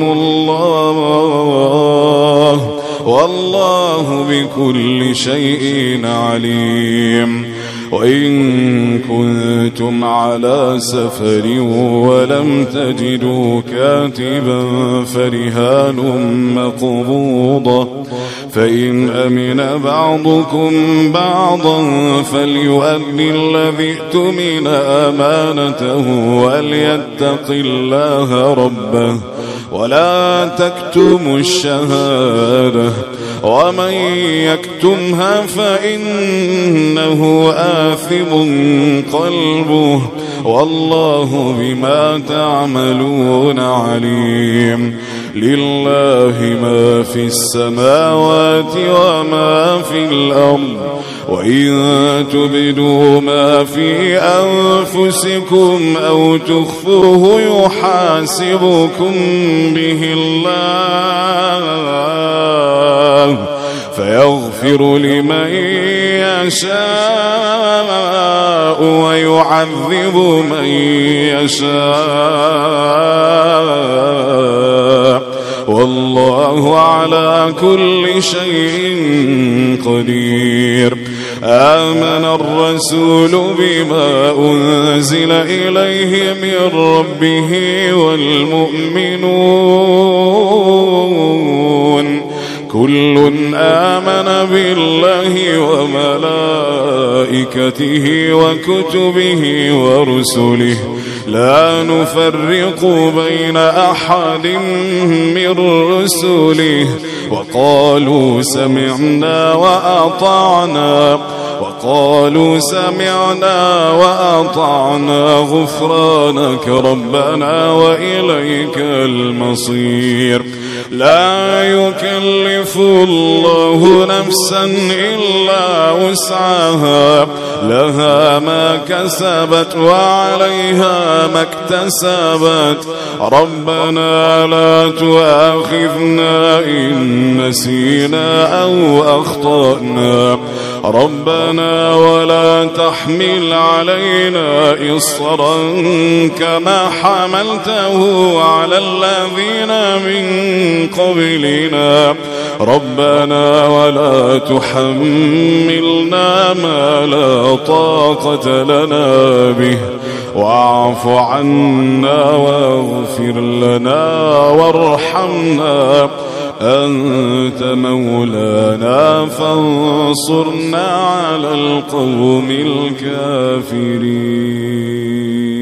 الله والله بكل شيء عليم وإن كنتم على سفر ولم تجدوا كاتبا فرهان مقبوضة فإن أمن بعضكم بعضا فليؤدي الذي اؤتمن أمانته وليتق الله ربه ولا تكتموا الشهادة ومن يكتمها فإنه آثم قلبه والله بما تعملون عليم لله ما في السماوات وما في الأرض وإن تبدوا ما في أنفسكم أو تخفوه يحاسبكم به الله فيغفر لمن يشاء ويعذب من يشاء والله على كل شيء قدير آمن الرسول بما أنزل إليه من ربه والمؤمنون كل آمن بالله وملائكته وكتبه ورسله لا نفرق بين أحد من رسله وقالوا سمعنا وأطعنا غفرانك ربنا وإليك المصير لا يكلف الله نفسا إلا وسعها لها ما كسبت وعليها ما اكتسبت ربنا لا تؤاخذنا إن نسينا أو أخطأنا ربنا ولا تحمل علينا إصرا كما حملته على الذين من قبلنا ربنا ولا تحملنا ما لا طاقة لنا به واعف عنا واغفر لنا وارحمنا أنت مولانا فانصرنا على القوم الكافرين.